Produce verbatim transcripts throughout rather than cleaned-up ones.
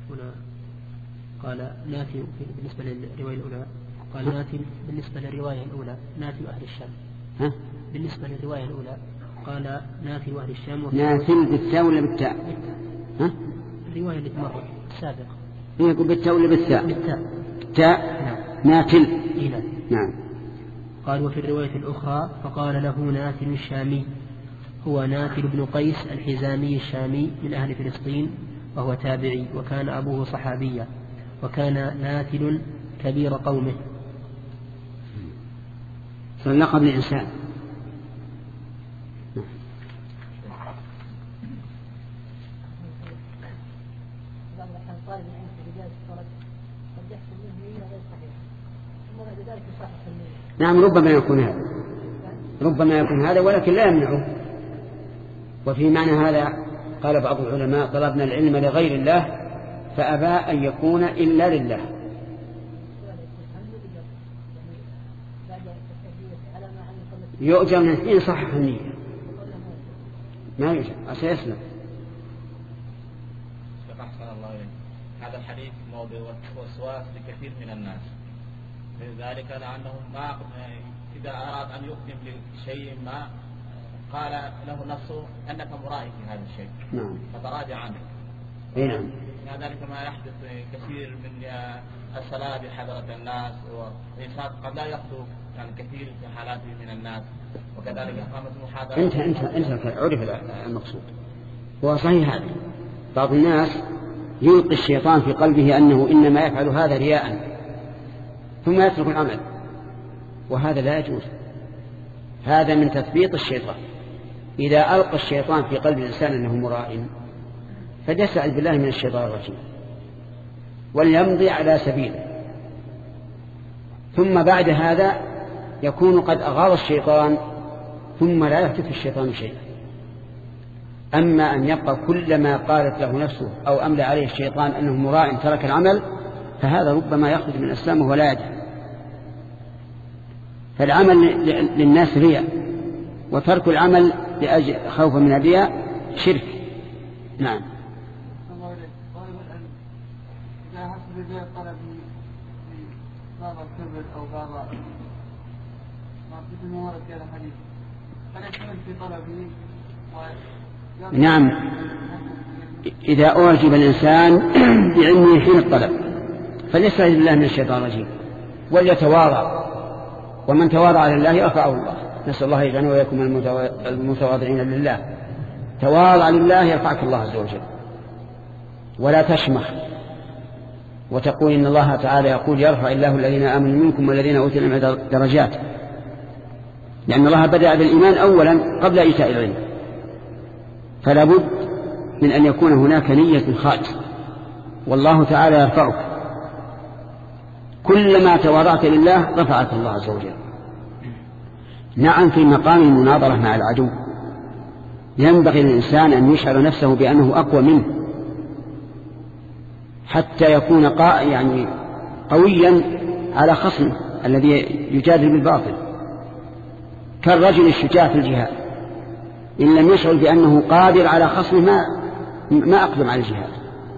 هنا قال ناتي بالنسبة للرواية الأولى قال ناتي بالنسبة للرواية الأولى ناتي أهل الشام. ها؟ بالنسبة للرواية الأولى قال ناتي أهل الشام. ناتي بالتاء ولا بالتاء؟ ها؟ الرواية اللي تمر السابقة. يقول بالتاء ولا بالتاء؟ بالتاء. بالتاء. نعم. ناتل. إيه نعم. قال وفي الرواية الأخرى فقال له ناتل الشامي هو ناتل بن قيس الحزامي الشامي من أهل فلسطين وهو تابعي وكان أبوه صحابيا وكان ناتل كبير قومه. فلقب الإنسان. نعم ربما يكون هذا ربما يكون هذا ولكن لا يمنعه. وفي معنى هذا قال بعض العلماء طلبنا العلم لغير الله فأبى أن يكون إلا لله. يؤجر من اثنين صحح النية ما يؤجر سيسلم. أحسن الله إليك. هذا الحديث موضوع وسواس لكثير من الناس لذلك لأنه ما إذا أراد أن يقدم لشيء ما قال له نفسه أنك مرائي في هذا الشيء. نعم. فتراجع عنه. أي نعم. ذلك ما يحدث كثير من الصلاة بحضرة الناس والإنسان قد لا يخطو يعني كثير في حالاته من الناس وكذلك إقامة المحاضرة. أنت أنت أنت عرف المقصود. هو صحيح هذا. بعض الناس يلقي الشيطان في قلبه أنه إنما يفعل هذا رياء ثم يترك العمل وهذا لا يجوز. هذا من تثبيط الشيطان. إذا ألقى الشيطان في قلب الإنسان أنه مراء فليستعذ بالله من الشيطان الرجيم وليمضي على سبيله ثم بعد هذا يكون قد أغاظ الشيطان ثم لا يفتك الشيطان شيئا. أما أن يبقى كلما قالت له نفسه أو أملى عليه الشيطان أنه مراء ترك العمل فهذا ربما يخرج من أسلامه ولا يدري. فالعمل للناس رياء وترك العمل لأجل خوفا من الرياء شرك. نعم. أو بعض ما في الموارد هذا الحديث فلا يكون في طلبه. نعم. إذا أعجب الإنسان بعلمه حين الطلب فليستعذ بالله من الشيطان الرجيم وليتواضع ومن تواضع لله يرفعه الله. نسأل الله يجعلنا ويكون المتواضعين لله. تواضع لله يرفعك الله عز وجل ولا تشمخ وتقول إن الله تعالى يقول يرفع الله الذين آمنوا منكم والذين أوتوا العلم درجات لأن الله بدأ بالإيمان أولا قبل إيتاء العلم فلا بد من أن يكون هناك نية خالصة والله تعالى يرفعك. كلما تواضعت لله رفعك الله عز وجل. نعم في مقام المناظرة مع العدو ينبغي للإنسان أن يشعر نفسه بأنه أقوى منه حتى يكون قا يعني قويا على خصمه الذي يجادل بالباطل كالرجل الشجاع في الجهاد إن لم يشعر بأنه قادر على خصمه ما, ما أقدم على الجهاد.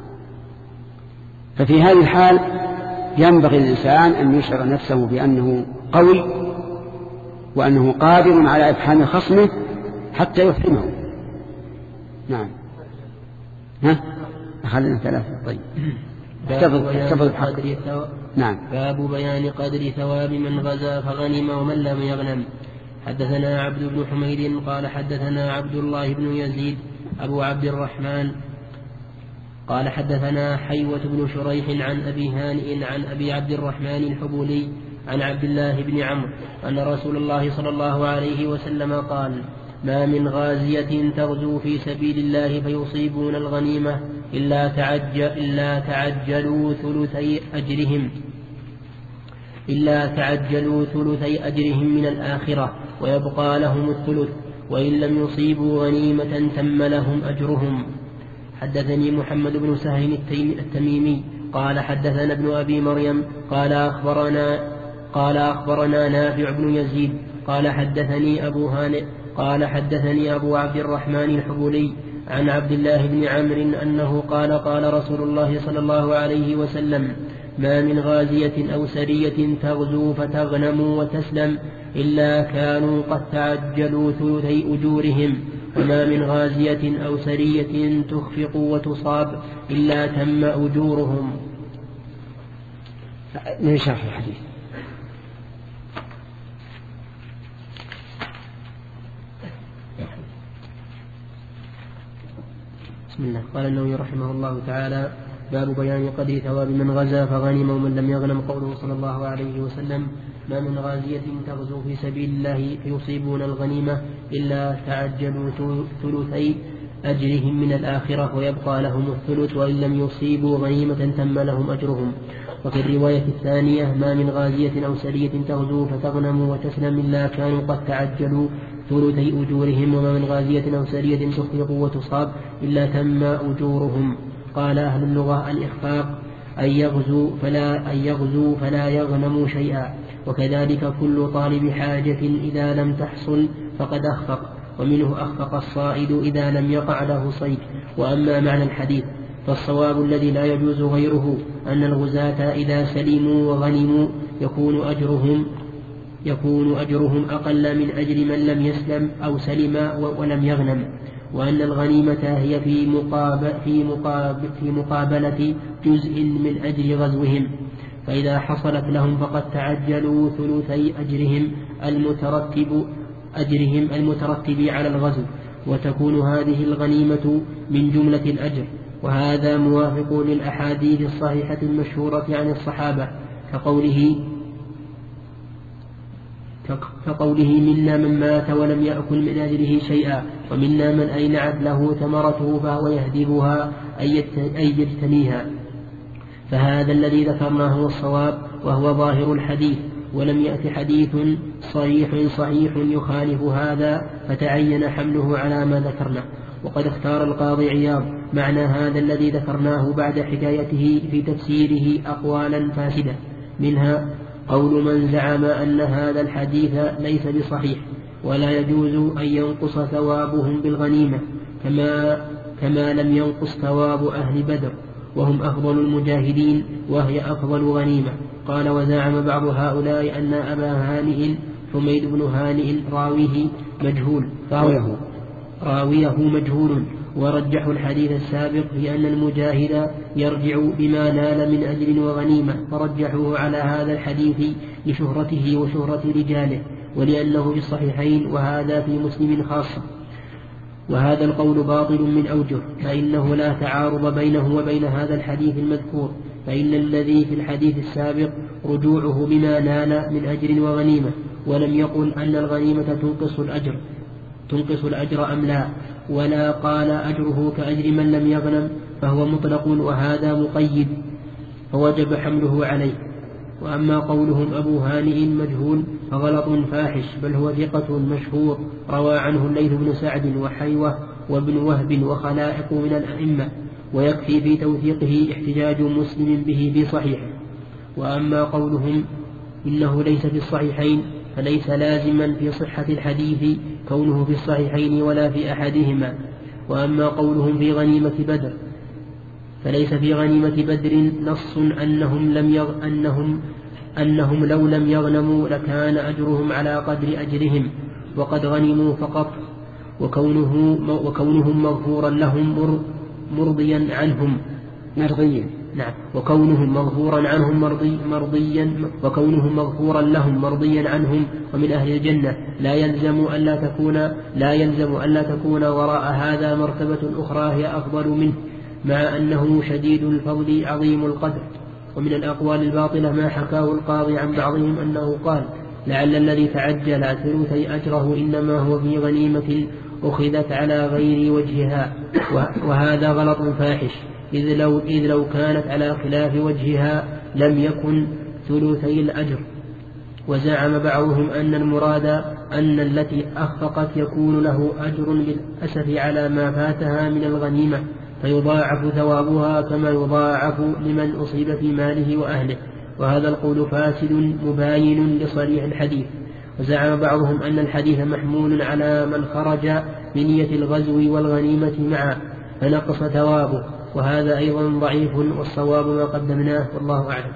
ففي هذه الحال ينبغي الإنسان أن يشعر نفسه بأنه قوي وأنه قادر على إفحام خصمه حتى يفهمه. نعم. ها أخذنا ثلاثة. طيب باب بيان قدر نعم. باب بيان قدر ثواب من غزا فغنم ومن لم يغنم. حدثنا عبد بن حميد قال حدثنا عبد الله بن يزيد أبو عبد الرحمن قال حدثنا حيوة بن شريح عن أبي هانئ عن أبي عبد الرحمن الحبولي عن عبد الله بن عمرو أن رسول الله صلى الله عليه وسلم قال ما من غازية تغزو في سبيل الله فيصيبون الغنيمة إلا, تعجل إلا تعجلوا ثلثي أجرهم إلا تعجلوا ثلثي أجرهم من الآخرة ويبقى لهم الثلث وإن لم يصيبوا غنيمة تم لهم أجرهم. حدثني محمد بن سهل التميمي قال حدثنا ابن أبي مريم قال أخبرنا قال أخبرنا نافع بن يزيد قال حدثني أبو هانئ قال حدثني أبو عبد الرحمن الحبولي عن عبد الله بن عمرو أنه قال قال رسول الله صلى الله عليه وسلم ما من غازية أو سرية تغزو فتغنم وتسلم إلا كانوا قد تعجلوا ثلثي أجورهم وما من غازية أو سرية تخفق وتصاب إلا تم أجورهم. من شرح الحديث. بسم الله. قال النووي رحمه الله تعالى باب بيان قدر ثواب من غزا فغنم ومن لم يغنم. قوله صلى الله عليه وسلم ما من غازية تغزو في سبيل الله فيصيبون الغنيمة إلا تعجلوا ثلثي أجرهم من الآخرة ويبقى لهم الثلث وإن لم يصيبوا غنيمة تم لهم أجرهم. وفي الرواية الثانية ما من غازية أو سرية تغزو فتغنم وتسلم إلا كانوا قد تعجلوا ثلثي أجورهم وما من غازية أو سرية تخفق وتصاب إلا تم أجورهم. قال أهل اللغة الإخفاق أن يغزو فلا, أن يغزو فلا يغنم شيئا، وكذلك كل طالب حاجة إذا لم تحصل فقد أخفق، ومنه أخفق الصائد إذا لم يقع له صيد. وأما معنى الحديث فالصواب الذي لا يجوز غيره أن الغزاة إذا سلموا وغنموا يكون أجرهم يكون أجرهم أقل من أجر من لم يسلم أو سلم ولم يغنم، وأن الغنيمة هي في مقابل في مقابل في مقابلة جزء من أجر غزوهم، فإذا حصلت لهم فقد تعجلوا ثلثي أجرهم المترتب أجرهم المترتب على الغزو، وتكون هذه الغنيمة من جملة الأجر. وهذا موافق للأحاديث الصحيحة المشهورة عن الصحابة كقوله كقوله منا من مات ولم يأكل من أجره شيئا ومنا من أينعت له ثمرته فهو يهدبها أي يجتنيها. فهذا الذي ذكرناه هو الصواب وهو ظاهر الحديث، ولم يأت حديث صريح صحيح يخالف هذا فتعين حمله على ما ذكرنا. وقد اختار القاضي عياض معنى هذا الذي ذكرناه بعد حكايته في تفسيره أقوالا فاسدة، منها قول من زعم أن هذا الحديث ليس بصحيح ولا يجوز أن ينقص ثوابهم بالغنيمة كما, كما لم ينقص ثواب أهل بدر وهم أفضل المجاهدين وهي أفضل غنيمة. قال وزعم بعض هؤلاء أن أبا هانئ حميد بن هانئ راويه مجهول راويه راويه مجهول ورجحوا الحديث السابق في أن المجاهد يرجع بما نال من أجر وغنيمة، فرجحوه على هذا الحديث لشهرته وشهرة رجاله ولأنه في الصحيحين وهذا في مسلم خاصة. وهذا القول باطل من أوجه، فإنه لا تعارض بينه وبين هذا الحديث المذكور، فإن الذي في الحديث السابق رجوعه بما نال من أجر وغنيمة، ولم يقل أن الغنيمة تنقص الأجر تنقص الأجر أم لا، ولا قال أجره كأجر من لم يغنم، فهو مطلق وهذا مقيد فوجب حمله عليه. وأما قولهم أبو هانئ مجهول فغلط فاحش، بل هو ثقة مشهور روى عنه الليث بن سعد وحيوة وابن وهب وخلائق من الأئمة، ويكفي في توثيقه احتجاج مسلم به بصحيحه. وأما قولهم إنه ليس في الصحيحين فليس لازما في صحة الحديث كونه في الصحيحين ولا في أحدهما. وأما قولهم في غنيمة بدر فليس في غنيمة بدر نص أنهم, لم يغ... أنهم, أنهم لو لم يغنموا لكان أجرهم على قدر أجرهم وقد غنموا فقط، وكونه وكونهم مغفورا لهم مرضيا عنهم مرضيا نعم وكونهم مغفورا عنهم مرضي مرضيا وكونهم مغفورا لهم مرضيا عنهم ومن أهل الجنة لا يلزم ألا تكون لا يلزم ألا تكون وراء هذا مرتبة أخرى هي أفضل منه، مع أنه شديد الفضل عظيم القدر. ومن الأقوال الباطلة ما حكاه القاضي عن بعضهم أنه قال لعل الذي تعجل ثلثي أجره إنما هو في غنيمة أخذت على غير وجهها، وهذا غلط فاحش، إذ لو, إذ لو كانت على خلاف وجهها لم يكن ثلثي الأجر. وزعم بعضهم أن المراد أن التي أخفقت يكون له أجر بالأسف على ما فاتها من الغنيمة فيضاعف ثوابها كما يضاعف لمن أصيب في ماله وأهله، وهذا القول فاسد مباين لصريح الحديث. وزعم بعضهم أن الحديث محمول على من خرج بنية الغزو والغنيمة معا فنقص ثوابه، وهذا أيضا ضعيف، والصواب ما قدمناه والله أعلم.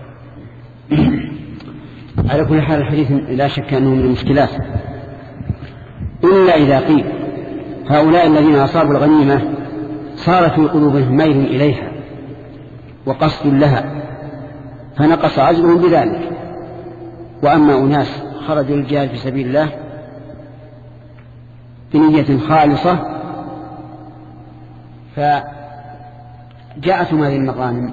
على كل حال الحديث لا شك أنه من المشكلات، إلا إذا قيل هؤلاء الذين أصابوا الغنيمة صار في قلوبهم ميل إليها وقصد لها فنقص عزمهم بذلك، وأما أناس خرجوا للجهاد في سبيل الله بنية خالصة فجاءتهم هذه المغانم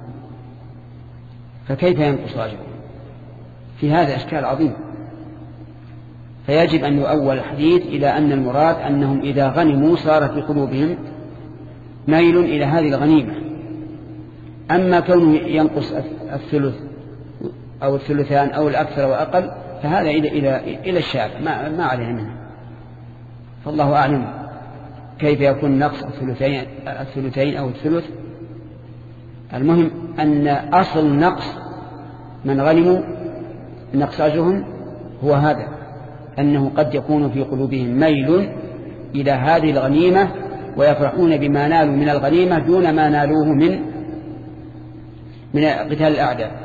فكيف ينقص أجرهم؟ في هذا إشكال عظيم. فيجب أن يؤول الحديث إلى أن المراد أنهم إذا غنموا صار في قلوبهم ميل إلى هذه الغنيمة. أما كونه ينقص الثلث أو الثلثان أو الأكثر وأقل فهذا إلى إلى إلى الشارع ما ما علينا منه، فالله أعلم كيف يكون نقص الثلثين الثلثين أو الثلث. المهم أن أصل نقص من غنموا نقص أجرهم هو هذا، أنه قد يكون في قلوبهم ميل إلى هذه الغنيمة ويفرحون بما نالوا من الغنيمة دون ما نالوه من من قتال الأعداء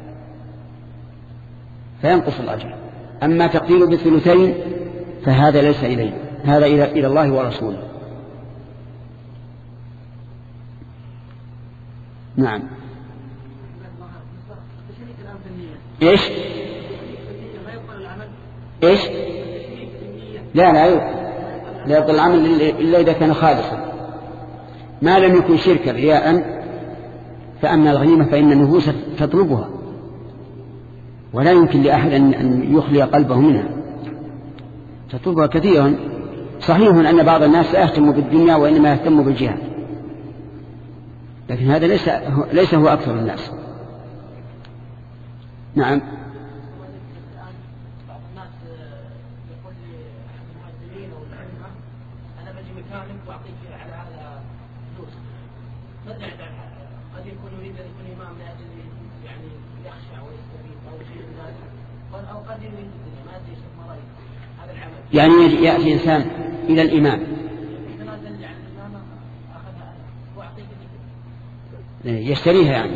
فينقص الأجر. أما تقدير بالثلثين فهذا ليس إليه، هذا إلى إلى الله ورسوله. نعم. إيش إيش لا لا لا يبطل العمل إلا إذا كان خالصا، ما لم يكن شركا رياء. فأما الغنيمة فإن النفوس تطلبها ولا يمكن لأحد أن يخلي قلبه منها، تطلبها كثيرا. صحيح أن بعض الناس لا يهتم بالدنيا وإنما يهتم بالجهاد، لكن هذا ليس ليس هو أكثر الناس. نعم. يعني يأتي إنسان إلى الإمام يشتريها يعني،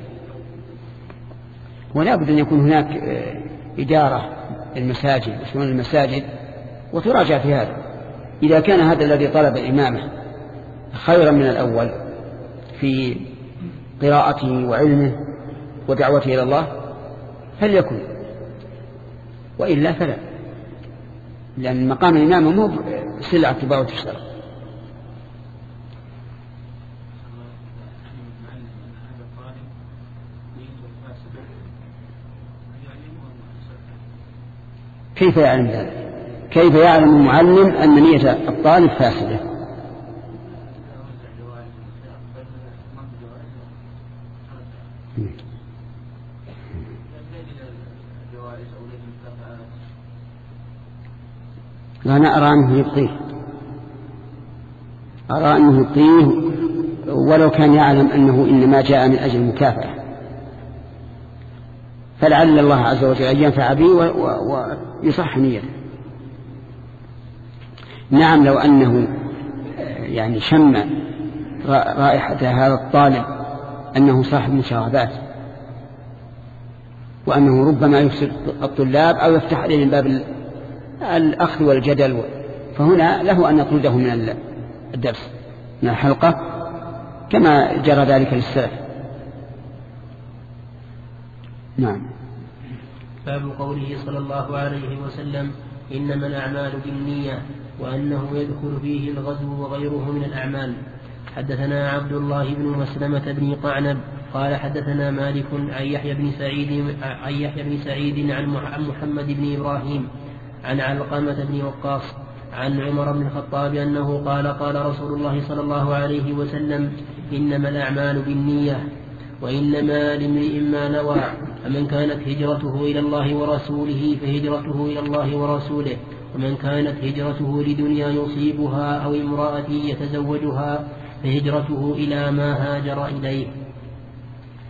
ولا بد أن يكون هناك إدارة للمساجد وشؤون المساجد وتراجع في هذا. إذا كان هذا الذي طلب الإمامة خيرا من الأول في قراءته وعلمه ودعوته إلى الله فليكن، وإلا فلا، لأن مقام الإمامة مو سلعة تباع وتشترى. كيف يعلم ذلك؟ كيف يعلم المعلم أن نية الطالب فاسدة؟ أنا أرى أنه يبطيه، أرى أنه يبطيه ولو كان يعلم أنه إنما جاء من أجل المكافأة، فلعل الله عز وجل أن ينفع به ويصح نيته. نعم، لو أنه يعني شم رائحة هذا الطالب أنه صاحب مشاغبات وأنه ربما يفسد الطلاب أو يفتح عليهم باب الأخذ والجدل، فهنا له أن يطرده من الدرس من الحلقة كما جرى ذلك للسلف. نعم. باب قوله صلى الله عليه وسلم إنما الأعمال بالنية، وأنه يدخل فيه الغزو وغيره من الأعمال. حدثنا عبد الله بن مسلمة بن قعنب قال حدثنا مالك عن يحيى بن سعيد عن يحيى بن سعيد عن محمد بن إبراهيم عن علقمة بن وقاص عن عمر بن الخطاب أنه قال قال رسول الله صلى الله عليه وسلم إنما الأعمال بالنية وإنما لامرئ ما نوى، فمن كانت هجرته إلى الله ورسوله فهجرته إلى الله ورسوله، ومن كانت هجرته لدنيا يصيبها أو امرأة يتزوجها فهجرته إلى ما هاجر إليه.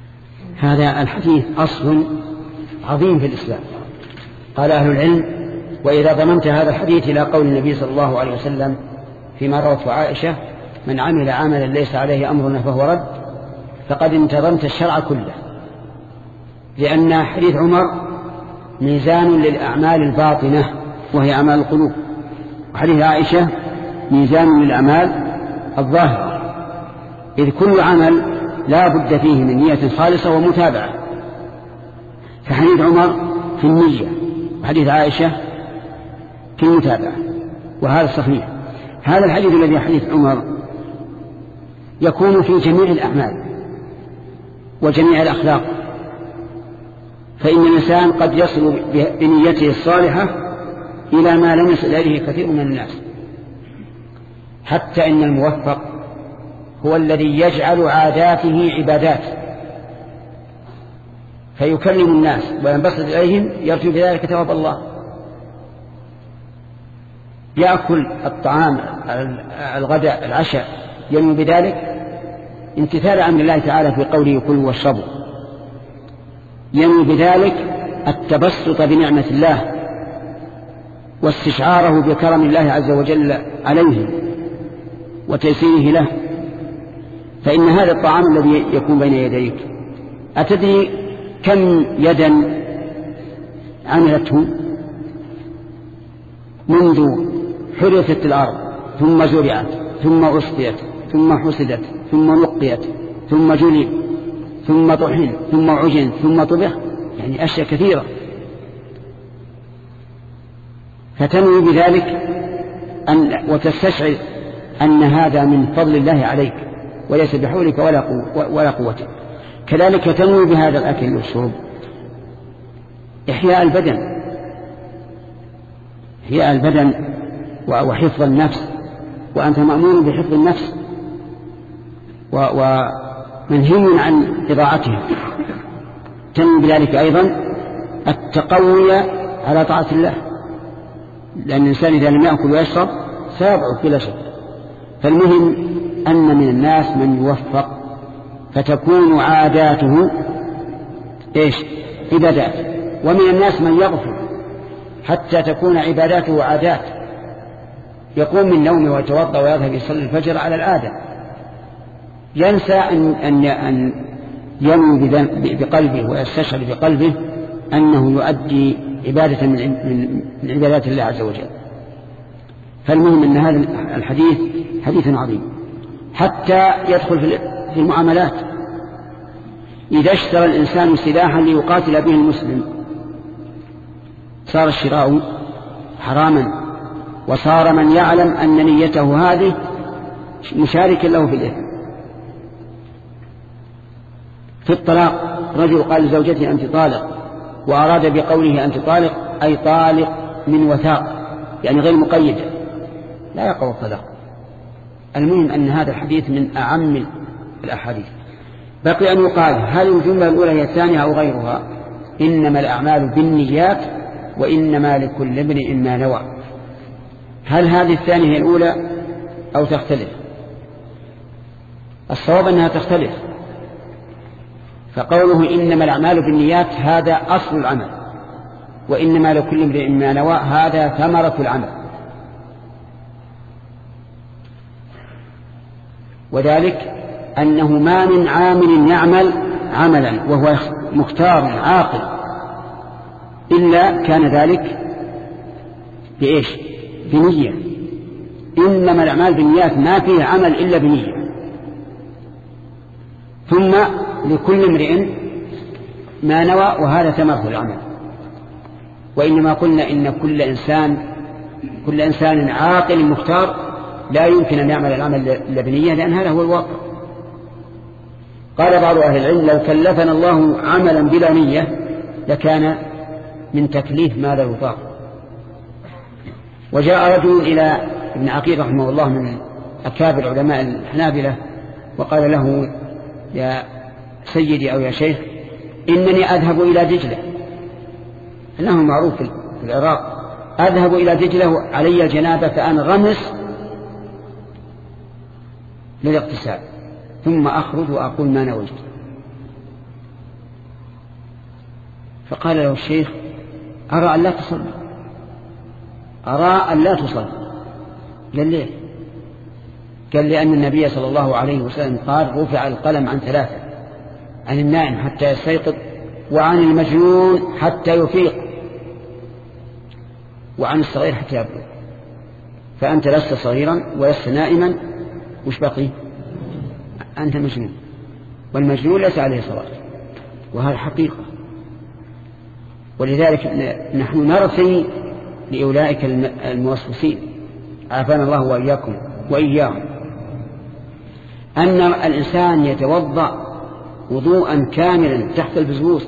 هذا الحديث أصل عظيم في الإسلام. قال أهل العلم وإذا ضمنت هذا الحديث إلى قول النبي صلى الله عليه وسلم فيما روته عائشة: من عمل عملا ليس عليه أمرنا فهو رد، فقد انتظمت الشرع كله، لأن حديث عمر ميزان للأعمال الباطنة وهي أعمال القلوب، وحديث عائشة ميزان للأعمال الظاهرة، إذ كل عمل لا بد فيه من نية خالصة ومتابعة. فحديث عمر في النية، وحديث عائشة في المتابعة، وهذا صحيح. هذا الحديث الذي حديث عمر يكون في جميع الأعمال وجميع الأخلاق، فإن الإنسان قد يصل بنيته الصالحة إلى ما لم يصل إليه كثير من الناس، حتى إن الموفق هو الذي يجعل عاداته عبادات، فيكلم الناس وينبسط إليهم يرجو بذلك ثواب الله. يأكل الطعام الغداء العشاء ينمو بذلك امتثال أمر الله تعالى في قوله كلوا واشربوا، ينمو بذلك التبسط بنعمة الله واستشعاره بكرم الله عز وجل عليه وتيسيره له. فإن هذا الطعام الذي يكون بين يديك أتدري كم يدا عملته منذ حرثت الأرض ثم زرعت ثم أسقيت ثم حسدت ثم نقيت ثم جلي ثم طحن ثم عجن ثم طبخ، يعني أشياء كثيرة. فتنوي بذلك أن وتستشعر أن هذا من فضل الله عليك وليس بحولك ولا قوة ولا قوتك. كذلك تنوي بهذا الأكل والشرب إحياء البدن، إحياء البدن وحفظ النفس، وأنت مأمور بحفظ النفس ومنهي عن إضاعتها. تنوي بذلك أيضا التقوي على طاعة الله، لأن الإنسان إذا لم يأكل ويشرب سيضعف بلا شك. فالمهم أن من الناس من يوفق فتكون عاداته إيش؟ عبادات، ومن الناس من يغفل حتى تكون عباداته عادات، يقوم من نومه ويتوضأ ويذهب يصلي الفجر على العادة، ينسى أن, أن, أن ينوي بقلبه ويستشعر بقلبه أنه يؤدي عبادة من عبادات الله عز وجل. فالمهم أن هذا الحديث حديث عظيم حتى يدخل في المعاملات. إذا اشترى الإنسان سلاحا ليقاتل به المسلم صار الشراء حراما، وصار من يعلم أن نيته هذه مشاركا له في الإثم. في الطلاق رجل قال لزوجته أنت طالق، وأراد بقوله أنت طالق أي طالق من وثاق، يعني غير مقيدة، لا يقع الطلاق. المهم أن هذا الحديث من أعم الأحاديث. بقي أن يقال هل الجملة الأولى هي الثانية أو غيرها؟ إنما الأعمال بالنيات وإنما لكل امرئ ما نوى. هل هذه الثانية هي الأولى أو تختلف؟ الصواب أنها تختلف، فقوله إنما الأعمال بالنيات هذا أصل العمل، وإنما لكل امرئ ما نوى هذا ثمرة العمل. وذلك أنه ما من عامل يعمل عملا وهو مختار عاقل إلا كان ذلك بإيش؟ بنية. إنما الأعمال بالنيات ما فيه عمل إلا بنية. ثم لكل امرئ ما نوى وهذا ثمرة العمل. وإنما قلنا إن كل إنسان كل إنسان عاقل مختار لا يمكن أن يعمل العمل إلا بنية، لأن هذا هو الواقع. قال بعض أهل العلم لو كلفنا الله عملا بلا نية لكان من تكليف ما لا يطاق. وجاء رجل إلى ابن عقيل رحمه الله من أكابر علماء الحنابلة وقال له يا سيدي أو يا شيخ إنني أذهب إلى دجلة، أنه معروف في العراق، أذهب إلى دجلة علي الجنابة فأنغمس للاغتسال ثم أخرج وأقول ما نويت. فقال له الشيخ أرى أن لا تصلي، أرى أن لا تصلي. قال ليه؟ قال لأن النبي صلى الله عليه وسلم قال رفع القلم عن ثلاثة: عن النائم حتى يستيقظ، وعن المجنون حتى يفيق، وعن الصغير حتى يبلغ. فأنت لست صغيرا ولست نائما، وش بقي؟ أنت مجنون، والمجنون ليس عليه صلاة، وهذا حقيقة. ولذلك نحن نرثي لأولئك الموسوسين، عافانا الله وإياكم وإياهم، أن الإنسان يتوضأ وضوءا كاملا تحت البزوز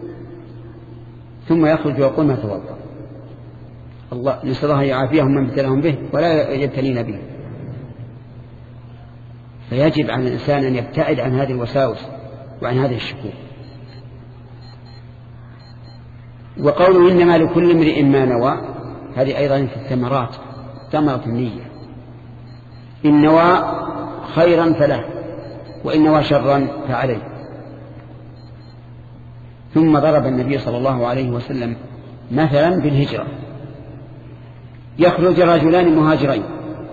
ثم يخرج ويقول ما توضأ. الله نسأل الله يعافيهم من ابتلاهم به ولا يبتلين به. فيجب على الإنسان أن يبتعد عن هذه الوساوس وعن هذه الشكوك. وقوله إنما لكل امرئ ما نوى، هذه أيضا في الثمرات، ثمرة النية. إن نوى خيرا فله، وإن نوى شرا فعليه. ثم ضرب النبي صلى الله عليه وسلم مثلا بالهجرة: يخرج رجلان مهاجرين،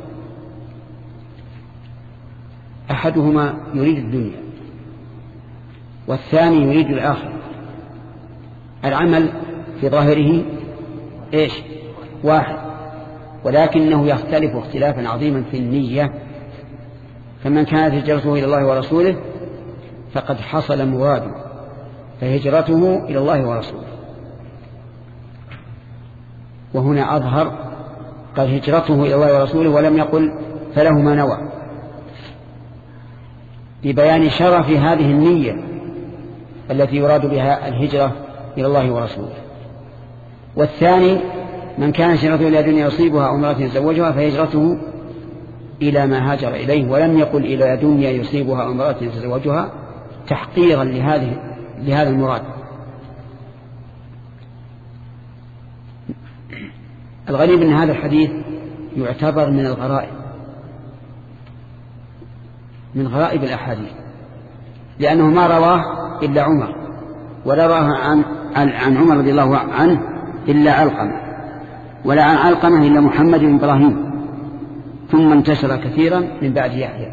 أحدهما يريد الدنيا والثاني يريد الآخرة. العمل في ظاهره إيش؟ واحد، ولكنه يختلف اختلافا عظيما في النية. فمن كانت هجرته إلى الله ورسوله فقد حصل مراده، فهجرته إلى الله ورسوله. وهنا أظهر قال هجرته إلى الله ورسوله، ولم يقل فله ما نوى، لبيان شرف هذه النية التي يراد بها الهجرة إلى الله ورسوله. والثاني من كان هجرته إلى دنيا يصيبها أو امرأة يتزوجها فهجرته إلى ما هاجر إليه، ولم يقل إلى دنيا يصيبها أو امرأة يتزوجها تحقيرا لهذه لهذا المراد. الغريب أن هذا الحديث يعتبر من الغرائب، من غرائب الأحاديث، لأنه ما رواه إلا عمر، ولا رواه عن, عن عمر رضي الله عنه إلا علقمة، ولا عن علقمة إلا محمد بن إبراهيم، ثم انتشر كثيرا من بعد يحيى.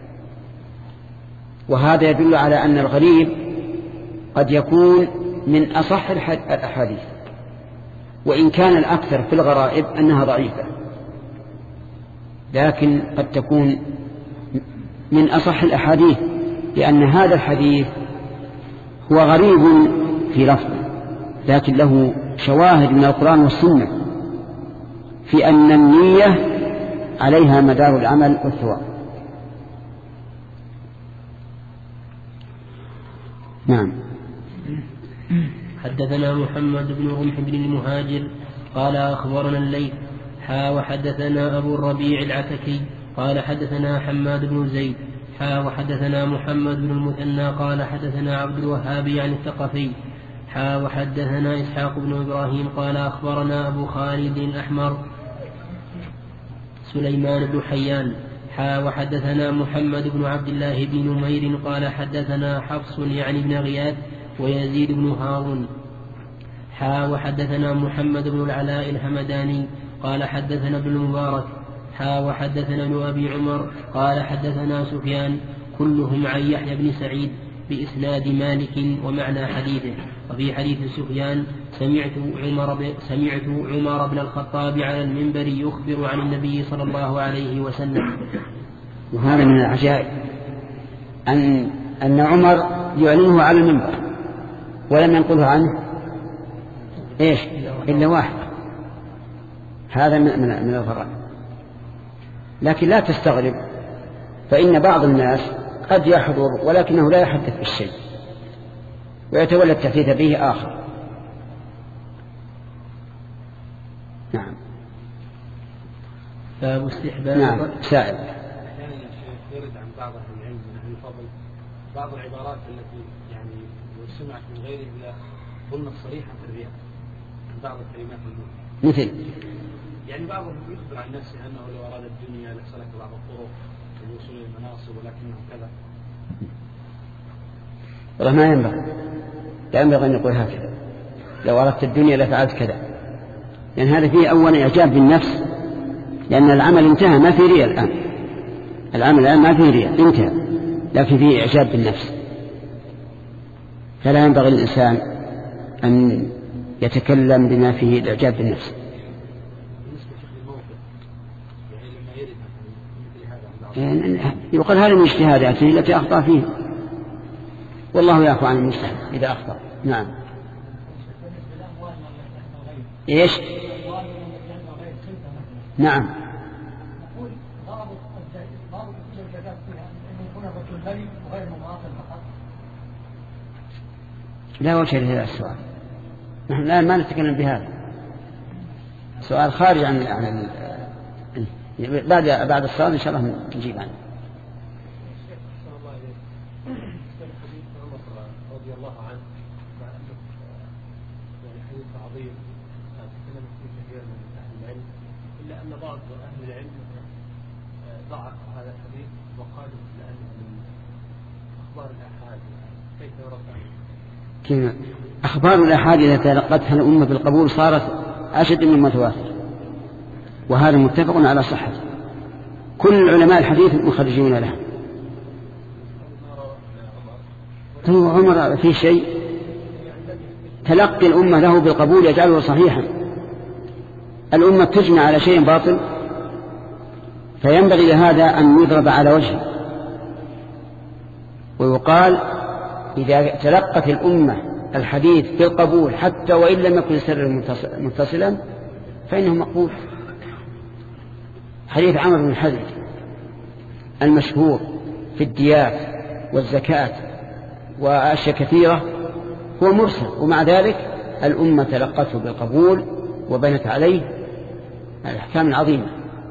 وهذا يدل على أن الغريب قد يكون من أصح الأحاديث، وإن كان الأكثر في الغرائب أنها ضعيفة، لكن قد تكون من أصح الأحاديث، لأن هذا الحديث هو غريب في لفظه، لكن له شواهد من القرآن والسنة في أن النية عليها مدار العمل والثواب. نعم. حدثنا محمد بن رمح بن المهاجر قال أخبرنا الليث حا وحدثنا أبو الربيع العتكي قال حدثنا حماد بن زيد حا وحدثنا محمد بن المثنى قال حدثنا عبد الوهاب عن الثقفي حا وحدثنا إسحاق بن إبراهيم قال أخبرنا أبو خالد الأحمر سليمان بن حيان حا وحدثنا محمد بن عبد الله بن نمير قال حدثنا حفص يعني بن غياث ويزيد بن هارون حا وحدثنا محمد بن العلاء الحمداني قال حدثنا ابن المبارك حا وحدثنا ابن أبي عمر قال حدثنا سفيان كلهم عن يحيى بن سعيد بإسناد مالك ومعنى حديثه. وفي حديث سفيان سمعت عمر, ب... سمعت عمر بن الخطاب على المنبر يخبر عن النبي صلى الله عليه وسلم. وهذا من العجائب أن, أن عمر يعلنه على المنبر ولم ينقله عنه إيش إلا واحد. هذا من, من, من الغرائب. لكن لا تستغرب، فإن بعض الناس قد يحضر ولكنه لا يحدث بالشيء ويتولى التحديث به آخر. نعم. باب استحباب. نعم. سائل. أحيانا الشيخ يرد عن بعض أهل العلم من أهل الفضل بعض العبارات التي يعني لو سمعت من غير الله ظلمت صريحا في الرياء عن بعض الكلمات المهمة. مثل يعني بعضهم يخبر عن نفسه أنه لو أراد الدنيا لسلك بعض الطرق للوصول إلى المناصب ولكنه كذا. والله ما ينبغي لا ينبغي أن يقول هكذا، لو أردت الدنيا لفعلت كذا، لأن هذا فيه أولا إعجاب بالنفس، لأن العمل انتهى ما في رياء الآن، العمل الآن ما فيه رياء انتهى، لكن فيه إعجاب بالنفس. فلا ينبغي الإنسان أن يتكلم بما فيه الإعجاب بالنفس. يقال هذا من اجتهاداته التي أخطأ فيه، والله يعفو عن المجتهد إذا أخطأ. نعم. إيش؟ نعم. لا وجه لهذا السؤال، نحن الآن ما نتكلم بهذا، سؤال خارج عن عن بعد بعد الصلاة إن شاء الله نجيب عنه. رضي الله عنه يعني حديث عظيم تكلم فيه كثير من أهل العلم، إلا أن بعض أهل العلم ضعف هذا الحديث وقالوا لأنه من أخبار الآحاد. كيف يرد؟ كيف أخبار الآحاد إذا تلقتها الأمة بالقبول صارت أشد من المتواتر، وهذا متفق على صحته، كل علماء الحديث مخرجون له. هو عمر في شيء تلقي الأمة له بالقبول يجعله صحيحا. الأمة تجمع على شيء باطل، فينبغي لهذا أن يضرب على وجهه، ويقال إذا تلقت الأمة الحديث بالقبول حتى وإن لم يكن سر متصلا فإنه مقبول. حديث عمرو بن حزم المشهور في الديات والزكاة وأشياء كثيرة هو مرسل، ومع ذلك الأمة تلقته بالقبول وبنت عليه الأحكام العظيمة.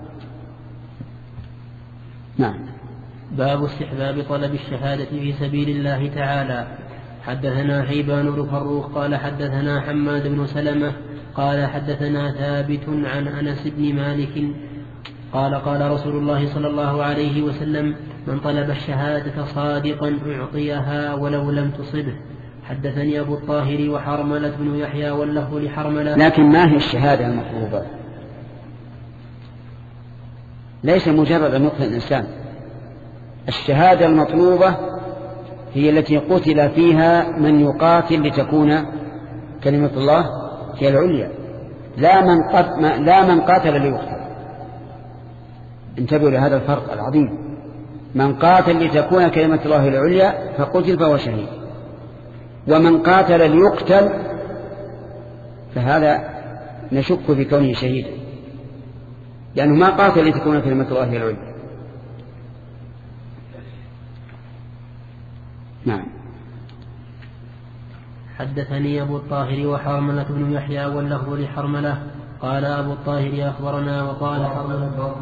نعم. باب استحباب طلب الشهادة في سبيل الله تعالى. حدثنا حيبان بن فروخ قال حدثنا حماد بن سلمة قال حدثنا ثابت عن أنس بن مالك قال قال رسول الله صلى الله عليه وسلم: من طلب الشهادة صادقا أعطيها ولو لم تصبه. حدثني أبو الطاهر وحرملة بن يحيى واللفظ لحرملة. لكن ما هي الشهادة المطلوبة؟ ليس مجرد أن يقتل الإنسان. الشهادة المطلوبة هي التي قتل فيها من يقاتل لتكون كلمة الله هي العليا، لا من قتل, لا من قاتل ليقتل. انتبهوا لهذا الفرق العظيم. من قاتل لتكون كلمة الله العليا فقتل فهو شهيد، ومن قاتل ليقتل فهذا نشك في كونه شهيدا، لأنه ما قاتل لتكون كلمة الله العليا. نعم. حدثني أبو الطاهر وحرملة بن يحيى واللفظ لحرملة قال أبو الطاهر أخبرنا وقال حرملة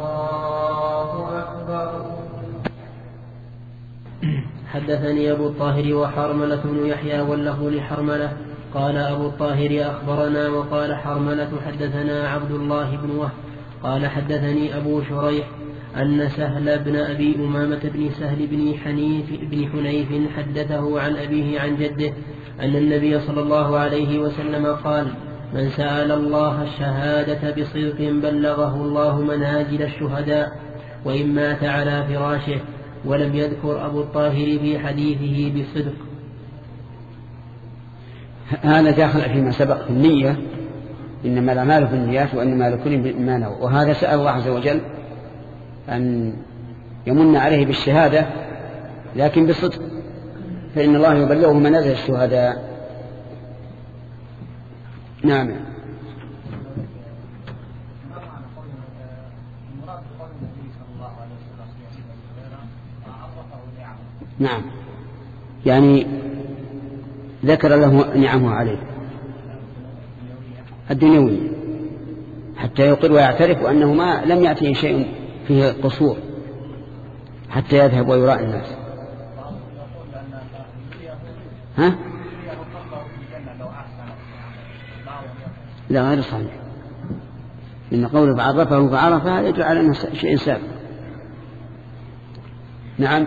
حدثني أبو الطاهر وحرملة بن يحيى واللفظ لحرملة قال أبو الطاهر أخبرنا وقال حرملة حدثنا عبد الله بن وهب قال حدثني أبو شريح أن سهل بن أبي أمامة بن سهل بن حنيف بن حنيف حدثه عن أبيه عن جده أن النبي صلى الله عليه وسلم قال: من سأل الله الشهادة بصدق بلغه الله منازل الشهداء وإن مات على فراشه. ولم يذكر أبو الطاهر في حديثه بالصدق. هذا داخل فيما سبق في النية، إنما الأعمال في النيات وإنما لكل ما نوى. وهذا سأل الله عز وجل أن يمن عليه بالشهادة لكن بصدق، فإن الله يبلغه منازل الشهداء. نعم. نعم، يعني ذكر له نعمه عليه الدنيوية حتى يقر ويعترف أنه ما لم يأتيه شيء فيه قصور حتى يذهب ويراء الناس. ها؟ لا، غير صحيح، إن قوله فعرفه فعرفه يدل على أنه شيء سابق. نعم.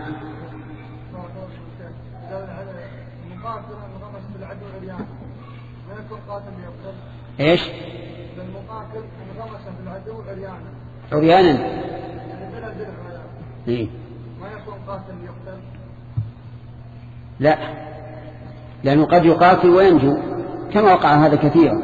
ايش؟ المقاتل انغمس في العدو عريانا عريانا يعني بلا درع إيه؟ ما يكون قاتل يقتل؟ لا، لأنه قد يقاتل وينجو كما وقع هذا كثيرا.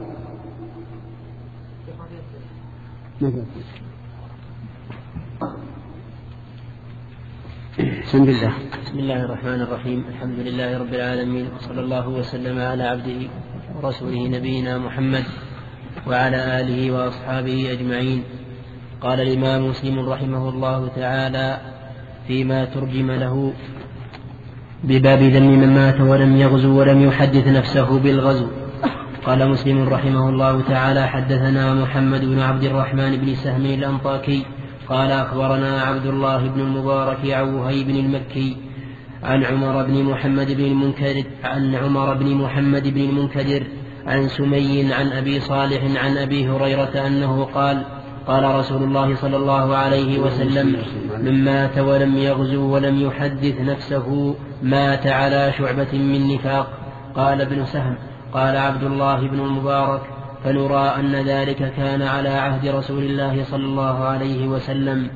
بسم الله بسم الله الرحمن الرحيم. الحمد لله رب العالمين، وصلى الله وسلم على عبده ورسوله نبينا محمد وعلى آله وأصحابه أجمعين. قال الإمام مسلم رحمه الله تعالى فيما ترجم له بباب ذم من مات ولم يغزو ولم يحدث نفسه بالغزو. قال مسلم رحمه الله تعالى حدثنا محمد بن عبد الرحمن بن سهم الأنطاكي قال أخبرنا عبد الله بن المبارك عن وهيب المكي عن عمر بن محمد بن المنكدر عن عمر بن محمد بن المنكدر عن سمي عن أبي صالح عن أبي هريرة أنه قال قال رسول الله صلى الله عليه وسلم من مات ولم يغزو ولم يحدث نفسه مات على شعبة من نفاق. قال ابن سهم قال عبد الله بن المبارك فنرى أن ذلك كان على عهد رسول الله صلى الله عليه وسلم.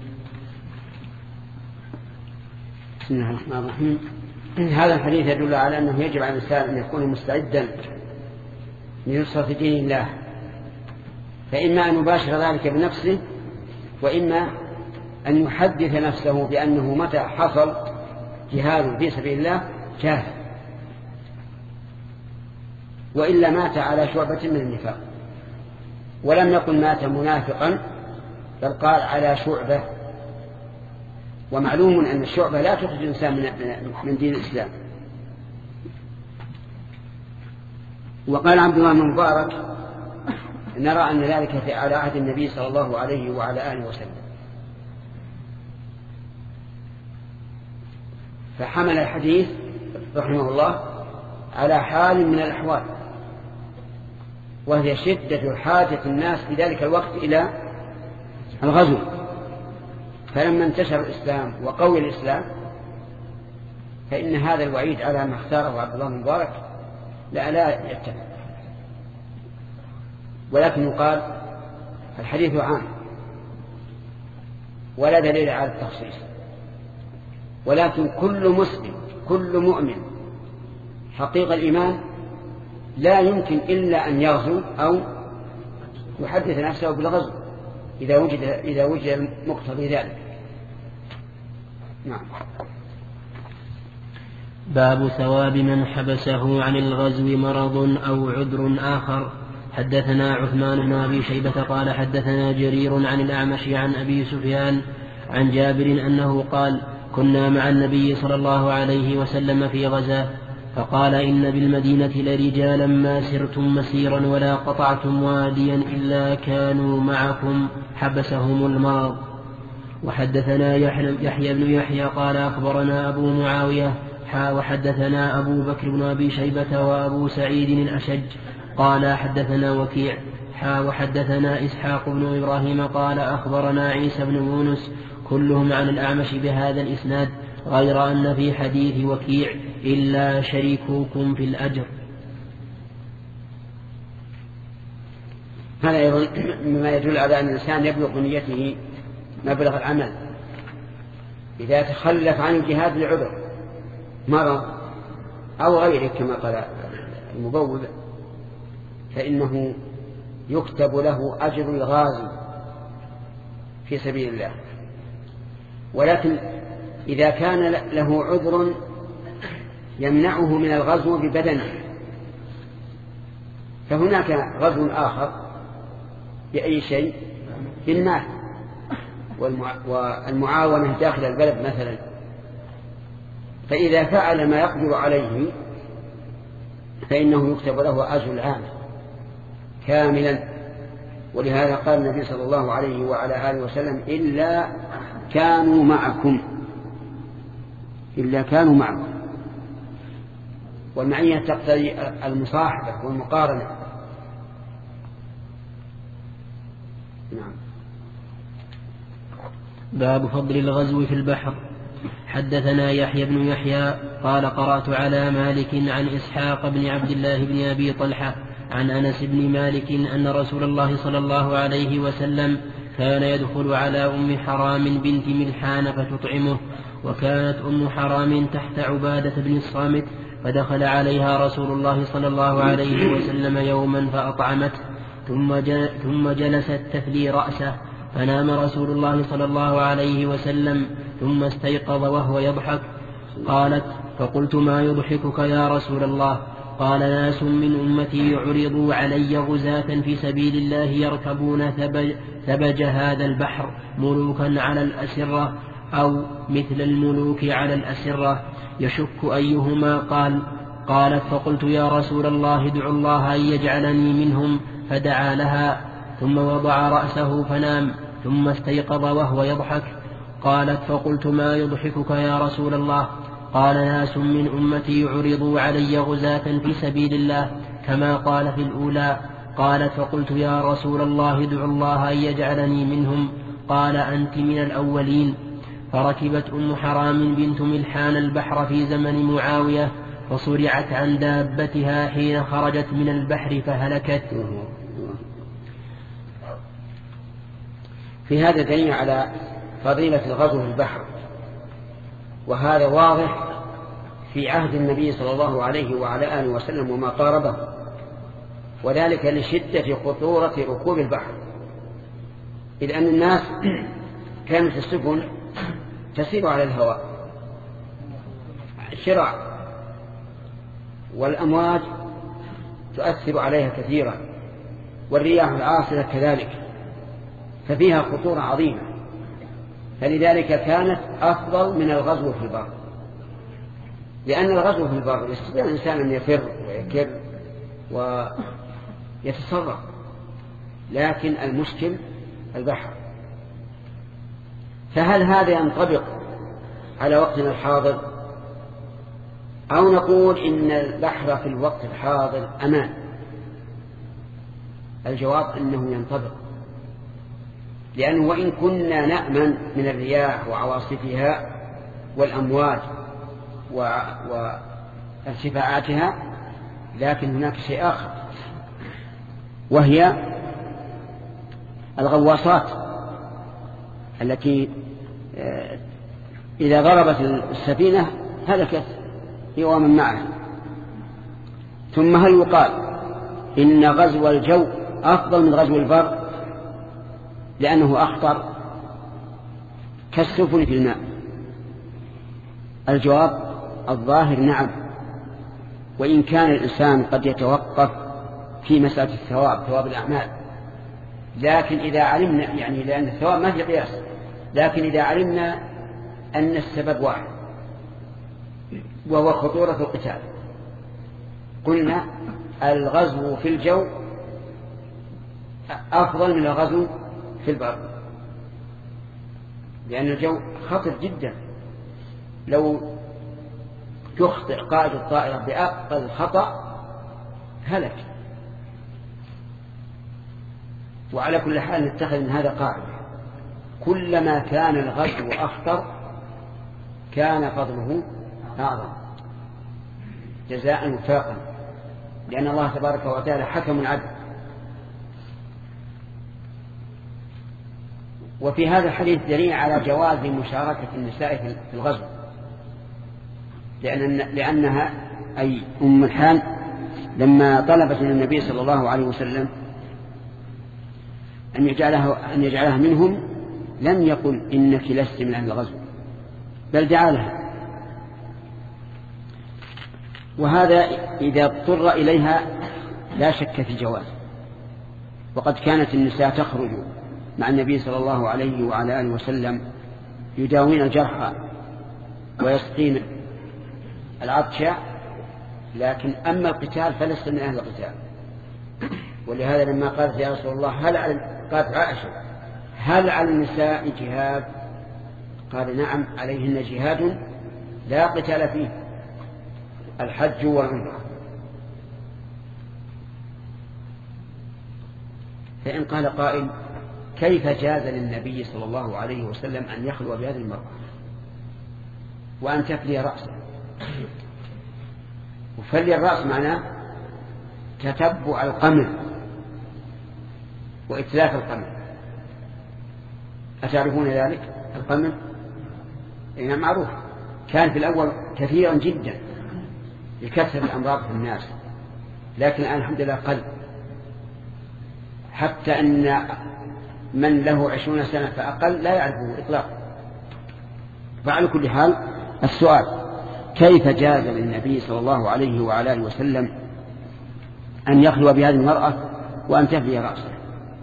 بسم الله الرحمن الرحيم. هذا الحديث يدل على أنه يجب على الإنسان أن يكون مستعدا لنصرة دين الله، فإما أن يباشر ذلك بنفسه، وإما أن يحدث نفسه بأنه متى حصل جهاد في سبيل الله جاهد، وإلا مات على شعبة من النفاق. ولم يقل مات منافقا، بل قال على شعبة، ومعلوم أن الشعبة لا تخرج الإنسان من دين الإسلام. وقال عبد الله بن مبارك نرى أن ذلك في على عهد النبي صلى الله عليه وعلى آله وسلم، فحمل الحديث رحمه الله على حال من الأحوال، وهي شدة حاجة الناس في ذلك الوقت إلى الغزو. فلما انتشر الإسلام وقوي الإسلام فإن هذا الوعيد على ما اختاره عبد الله بن مبارك لا لا يتفق، ولكن يقال الحديث عام ولا دليل على التخصيص، ولكن كل مسلم كل مؤمن حقيقة الإيمان لا يمكن إلا أن يغزو أو يحدث نفسه بالغزو إذا وجد إذا وجد مقتضي ذلك. نعم. باب ثواب من حبسه عن الغزو مرض أو عذر آخر. حدثنا عثمان بن أبي شيبة قال حدثنا جرير عن الأعمش عن أبي سفيان عن جابر أنه قال كنا مع النبي صلى الله عليه وسلم في غزاه فقال إن بالمدينة لرجالا ما سرتم مسيرا ولا قطعتم واديا إلا كانوا معكم حبسهم المرض. وحدثنا يحيى بن يحيى قال أخبرنا أبو معاوية وحدثنا أبو بكر بن أبي شيبة وأبو سعيد الأشج قال حدثنا وكيع وحدثنا إسحاق بن إبراهيم قال أخبرنا عيسى بن يونس كلهم عن الأعمش بهذا الإسناد غير أن في حديث وكيع إلا شريكوكم في الأجر. هذا أيضا مما يدل على أن الإنسان يبلغ نيته مبلغ العمل إذا تخلف عن الجهاد لعذر مرض أو غيره كما قال المبوب فإنه يكتب له أجر الغازي في سبيل الله. ولكن إذا كان له عذر يمنعه من الغزو ببدنه فهناك غزو آخر بأي شيء بالمال والمعاونة داخل البلد مثلا، فإذا فعل ما يقدر عليه فإنه يكتب له أجر العام كاملا. ولهذا قال النبي صلى الله عليه وعلى آله وسلم إلا كانوا معكم إلا كانوا معكم والمعية تقتضي المصاحبة والمقارنة. نعم. باب فضل الغزو في البحر. حدثنا يحيى بن يحيى قال قرأت على مالك عن إسحاق بن عبد الله بن أبي طلحة عن أنس بن مالك أن رسول الله صلى الله عليه وسلم كان يدخل على أم حرام بنت ملحان فتطعمه، وكانت أم حرام تحت عبادة بن الصامت، فدخل عليها رسول الله صلى الله عليه وسلم يوما فأطعمته، ثم جلست تثلي رأسه، فنام رسول الله صلى الله عليه وسلم ثم استيقظ وهو يضحك. قالت: فقلت: ما يضحكك يا رسول الله؟ قال: ناس من أمتي يعرضوا علي غزاة في سبيل الله يركبون ثبج, ثبج هذا البحر ملوكا على الأسرة أو مثل الملوك على الأسرة، يشك أيهما قال. قالت: فقلت: يا رسول الله ادع الله أن يجعلني منهم، فدعا لها ثم وضع رأسه فنام، ثم استيقظ وهو يضحك. قالت: فقلت: ما يضحكك يا رسول الله؟ قال: ناس من أمتي يعرضوا علي غزاة في سبيل الله كما قال في الأولى. قالت: فقلت: يا رسول الله ادع الله أن يجعلني منهم. قال: أنت من الأولين. فركبت أم حرام بنت ملحان البحر في زمن معاوية، فصرعت عن دابتها حين خرجت من البحر فهلكت. في هذا دليل على فضيلة الغزو في البحر، وهذا واضح في عهد النبي صلى الله عليه وعلى آله وسلم وما قاربه، وذلك لشدة خطورة ركوب البحر، إذ أن الناس كانت السفن تسير على الهواء شراع، والأمواج تؤثر عليها كثيرا، والرياح العاصفة كذلك، ففيها خطورة عظيمة، فلذلك كانت أفضل من الغزو في البر، لأن الغزو في البر يستطيع الإنسان أن يفر ويكر ويتصرف، لكن المشكل البحر. فهل هذا ينطبق على وقتنا الحاضر، أو نقول إن البحر في الوقت الحاضر أمان؟ الجواب أنه ينطبق، لأنه وإن كنا نأمن من الرياح وعواصفها والأمواج وارتفاعاتها، لكن هناك شيء آخر، وهي الغواصات التي إذا ضربت السفينة هلكت هي ومن معها. ثم هل يقال إن غزو الجو أفضل من غزو البر لأنه أخطر كالسفن في الماء؟ الجواب الظاهر نعم، وإن كان الإنسان قد يتوقف في مسألة الثواب، ثواب الأعمال، لكن إذا علمنا، يعني لأن الثواب ما في قياس، لكن إذا علمنا أن السبب واحد وهو خطورة القتال، قلنا الغزو في الجو أفضل من الغزو في البر، لأن الجو خطر جدا، لو يخطئ قائد الطائرة بأقل خطأ هلك. وعلى كل حال نتخذ من هذا قاعدة: كلما كان الغزو أخطر كان فضله أعظم جزاء وفاقا، لأن الله تبارك وتعالى حكم عدل. وفي هذا الحديث دليل على جواز مشاركة النساء في الغزو، لأن لأنها أي أم الحان لما طلبت من النبي صلى الله عليه وسلم أن يجعلها, أن يجعلها منهم لم يقل إنك لست من أهل الغزو، بل دعا لها. وهذا إذا اضطر إليها لا شك في جواز. وقد كانت النساء تخرج مع النبي صلى الله عليه وعلى آله وسلم يداوين الجرحى ويسقين العطش، لكن أما القتال فلست من أهل القتال. ولهذا لما قالت يا رسول الله هل على قالت عائشة هل على النساء جهاد؟ قال نعم عليهن جهاد لا قتال فيه، الحج والعمرة. فإن قال قائل كيف جاز للنبي صلى الله عليه وسلم أن يخلو بهذه المرأة وأن تفلي رأسه؟ وفلي الرأس معناه تتبع القمل وإتلاف القمل. أتعرفون ذلك القمل؟ إنه معروف، كان في الأول كثيرا جدا لكثرة الأمراض في الناس، لكن الآن الحمد لله قل، حتى أن من له عشرون سنة فأقل لا يعرفه إطلاقا. فعلى كل حال السؤال: كيف جاز للنبي صلى الله عليه وعلى آله وسلم أن يخلو بهذه المرأة وأن تفلي رأسه؟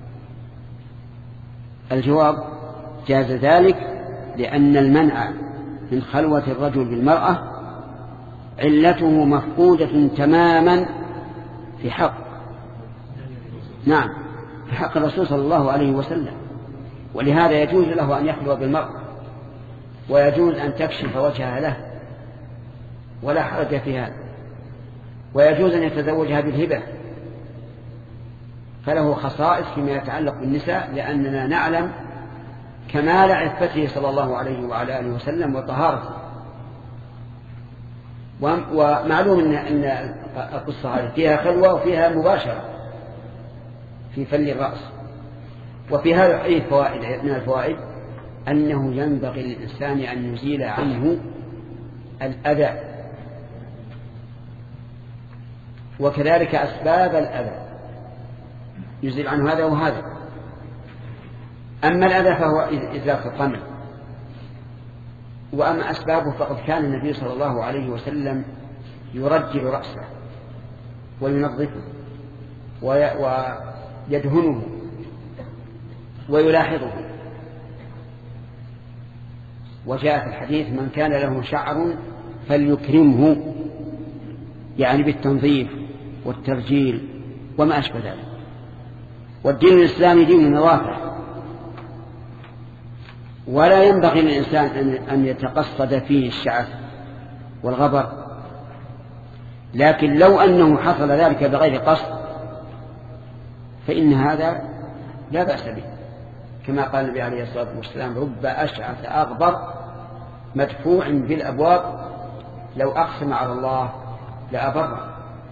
الجواب: جاز ذلك لأن المنع من خلوة الرجل بالمرأة علته مفقودة تماما في حق نعم في حق الرسول صلى الله عليه وسلم، ولهذا يجوز له أن يخلو بالمرأة، ويجوز أن تكشف وجهها له ولا حرج في هذا، ويجوز أن يتزوجها بالهبة، فله خصائص فيما يتعلق بالنساء، لأننا نعلم كمال عفته صلى الله عليه وعلى آله وسلم وطهارته. ومعلوم أن, أن القصة هذه فيها خلوة وفيها مباشرة في فل الرأس. وفي هذا أي فوائد من الفوائد: أنه ينبغي للإنسان أن يزيل عنه الأذى، وكذلك أسباب الأذى يزيل عنه هذا وهذا. أما الأذى فهو إزالة القمل، وأما أسبابه فقد كان النبي صلى الله عليه وسلم يرجل رأسه وينظفه ويدهنه ويلاحظه. وجاء في الحديث: من كان له شعر فليكرمه، يعني بالتنظيف والترجيل وما أشبه ذلك. والدين الإسلامي دين النظافة، ولا ينبغي للإنسان أن يتقصد فيه الشعث والغبر، لكن لو أنه حصل ذلك بغير قصد فإن هذا لا بأس به، كما قال النبي عليه الصلاة والسلام: رب أشعث أغبر مدفوع بالأبواب لو أقسم على الله لأبره.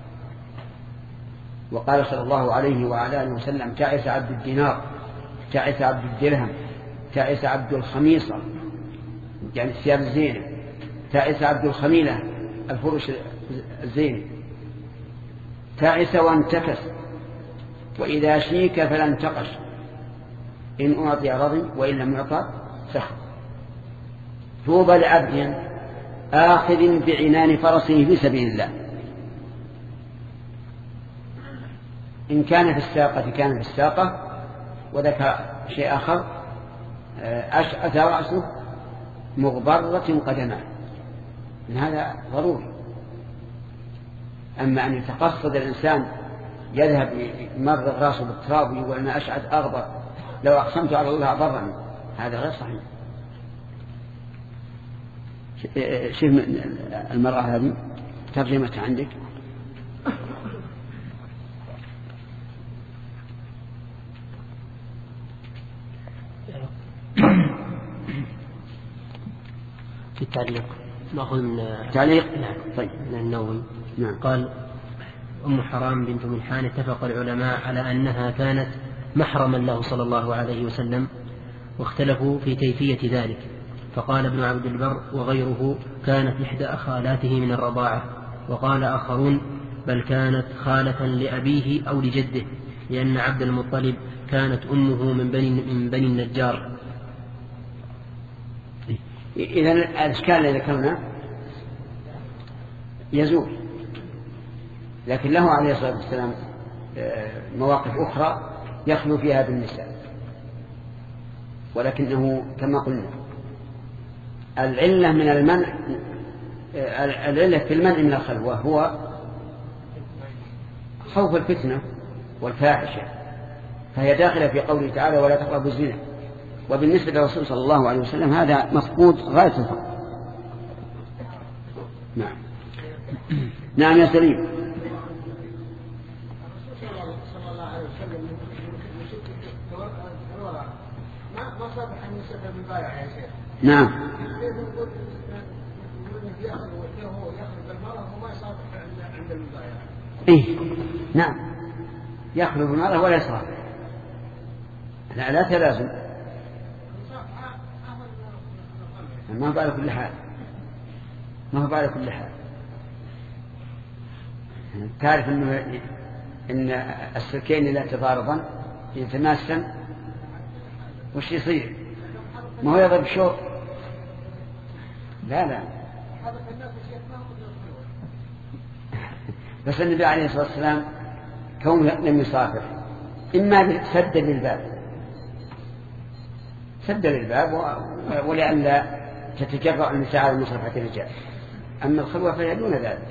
وقال صلى الله عليه وعلى آله وسلم: تعس عبد الدينار، تعس عبد الدرهم، تعس عبد الخميصة يعني الثياب الزينة، تعس عبد الخميلة الفرش الزينة، تعس وانتكس، وإذا شيك فلا انتقش، إن أعطي رضي وإن لم يعطى سخط. طوبى لعبد آخذ بعنان فرسه في سبيل الله، إن كان في الساقة كان في الساقة. وذكر شيء آخر: أشعث رأسه مغبرة قدمه، من هذا ضروري. أما أن يتقصد الإنسان يذهب يمرغ رأسه بالتراب ويقول أنا أشعث أغبر لو أقسمت على الله أبرني، هذا غير صحيح. شوف المرأة هذه ترجمتها عندك. في التعليق نأخذ من تعليق نعم. طيب. من النووي نعم. قال: أم حرام بنت ملحان اتفق العلماء على أنها كانت محرما له صلى الله عليه وسلم، واختلفوا في كيفية ذلك، فقال ابن عبد البر وغيره: كانت إحدى أخالاته من الرضاعة، وقال آخرون: بل كانت خالة لأبيه أو لجده، لأن عبد المطلب كانت أمه من بني, من بني النجار. إذن الأشكال الذي ذكرنا يزول، لكن له عليه الصلاة والسلام مواقف أخرى يخلو فيها بالنساء، ولكنه كما قلنا العلة من المنع العلة في المنع من الخلوة هو خوف الفتنة والفاحشة، فهي داخلة في قوله تعالى: ولا تقربوا الزنا. وبالنسبة للرسول صلى الله عليه وسلم هذا مفقود غاية الفقر. نعم. نعم يا سليم. صلى الله عليه وسلم ما صبح أن يسبب المبايع يا شيخ. نعم. يأخذ المرأة وما يصادف عند المبايع. إيه نعم يخلو بالمرأة ولا يصرف. لا لا تلازم، ما هو بعد كل حال، ما هو بعد كل حال. تعرف إنه إن السلكين لا يتضاربان يتماسن وش يصير؟ ما هو يضرب شو؟ لا لا بس النبي عليه الصلاة والسلام كونه لم يصافح إما سد للباب سد للباب ولئلا تتجرأ النساء على مصافحة الرجال، أما الخلوة فهي دون ذلك.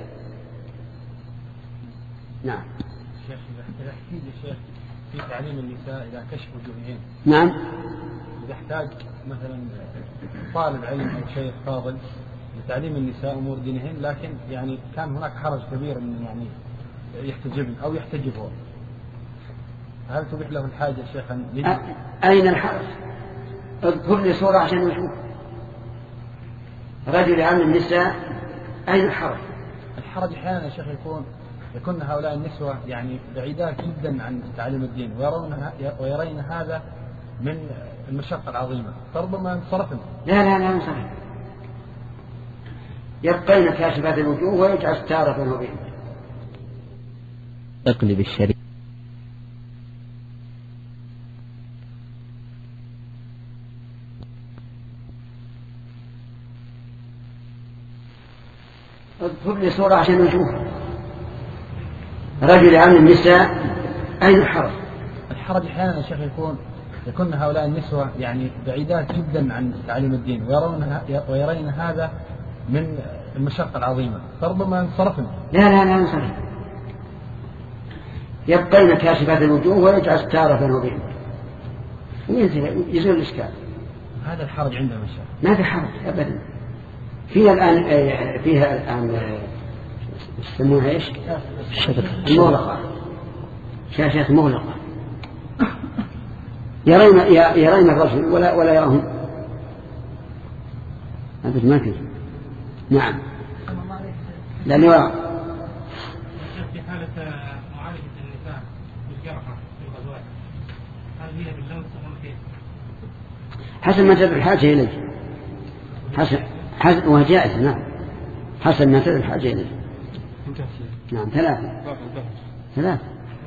نعم. شيخ إذا احتاج الشيخ في تعليم النساء إذا كشف وجوههن. نعم. إذا احتاج مثلا طالب علم أو شيخ فاضل لتعليم النساء أمور دينهن، لكن يعني كان هناك حرج كبير من يعني يحتجب أو يحتجب هو، هل تبيح له الحاجة الشيخ أن يجب؟ أين الحرج؟ اذكر لي صورة عشان نشوف. رجل عن النساء أين الحرج؟ الحرج أحيانا شيخ يكون يكون هؤلاء النسوة يعني بعيدات جدا عن تعليم الدين ويرون ويرين هذا من المشقة العظيمة، فربما ينصرفن. لا لا لا ينصرف، يبقين كاشفات الوجوه ويجعل ستارة بينه وبينه. اقلب الشريف. اذكر لي صورة عشان نشوف. رجل عن النساء أين الحرج؟ الحرج أحيانا شيخ يكون يكون هؤلاء النسوة يعني بعيدات جدا عن تعليم الدين ويرون ويرين هذا من المشقة العظيمة، فربما ينصرفن. لا لا لا ينصرف، يبقين كاشفات الوجوه ويجعل ستارة بينه وبينه وينزل يزول الإشكال. هذا الحرج عندنا إن شاء الله. ما في حرج أبدا. فيها الآن فيها الآن يسمونها إيش؟ المغلقة، شاشات مغلقة يرين يرين الرجل ولا ولا يراهم أبدا ما فيه. نعم. لا يرى. في حالة معالجة النساء بالجرحى في الغزوات هل هي باللمس أم كيف؟ حسب ما تدعو الحاجة إليه. حسب حسب وجائز. نعم حسب ما تدعو الحاجة إليه. نعم ثلاثة ثلاثة.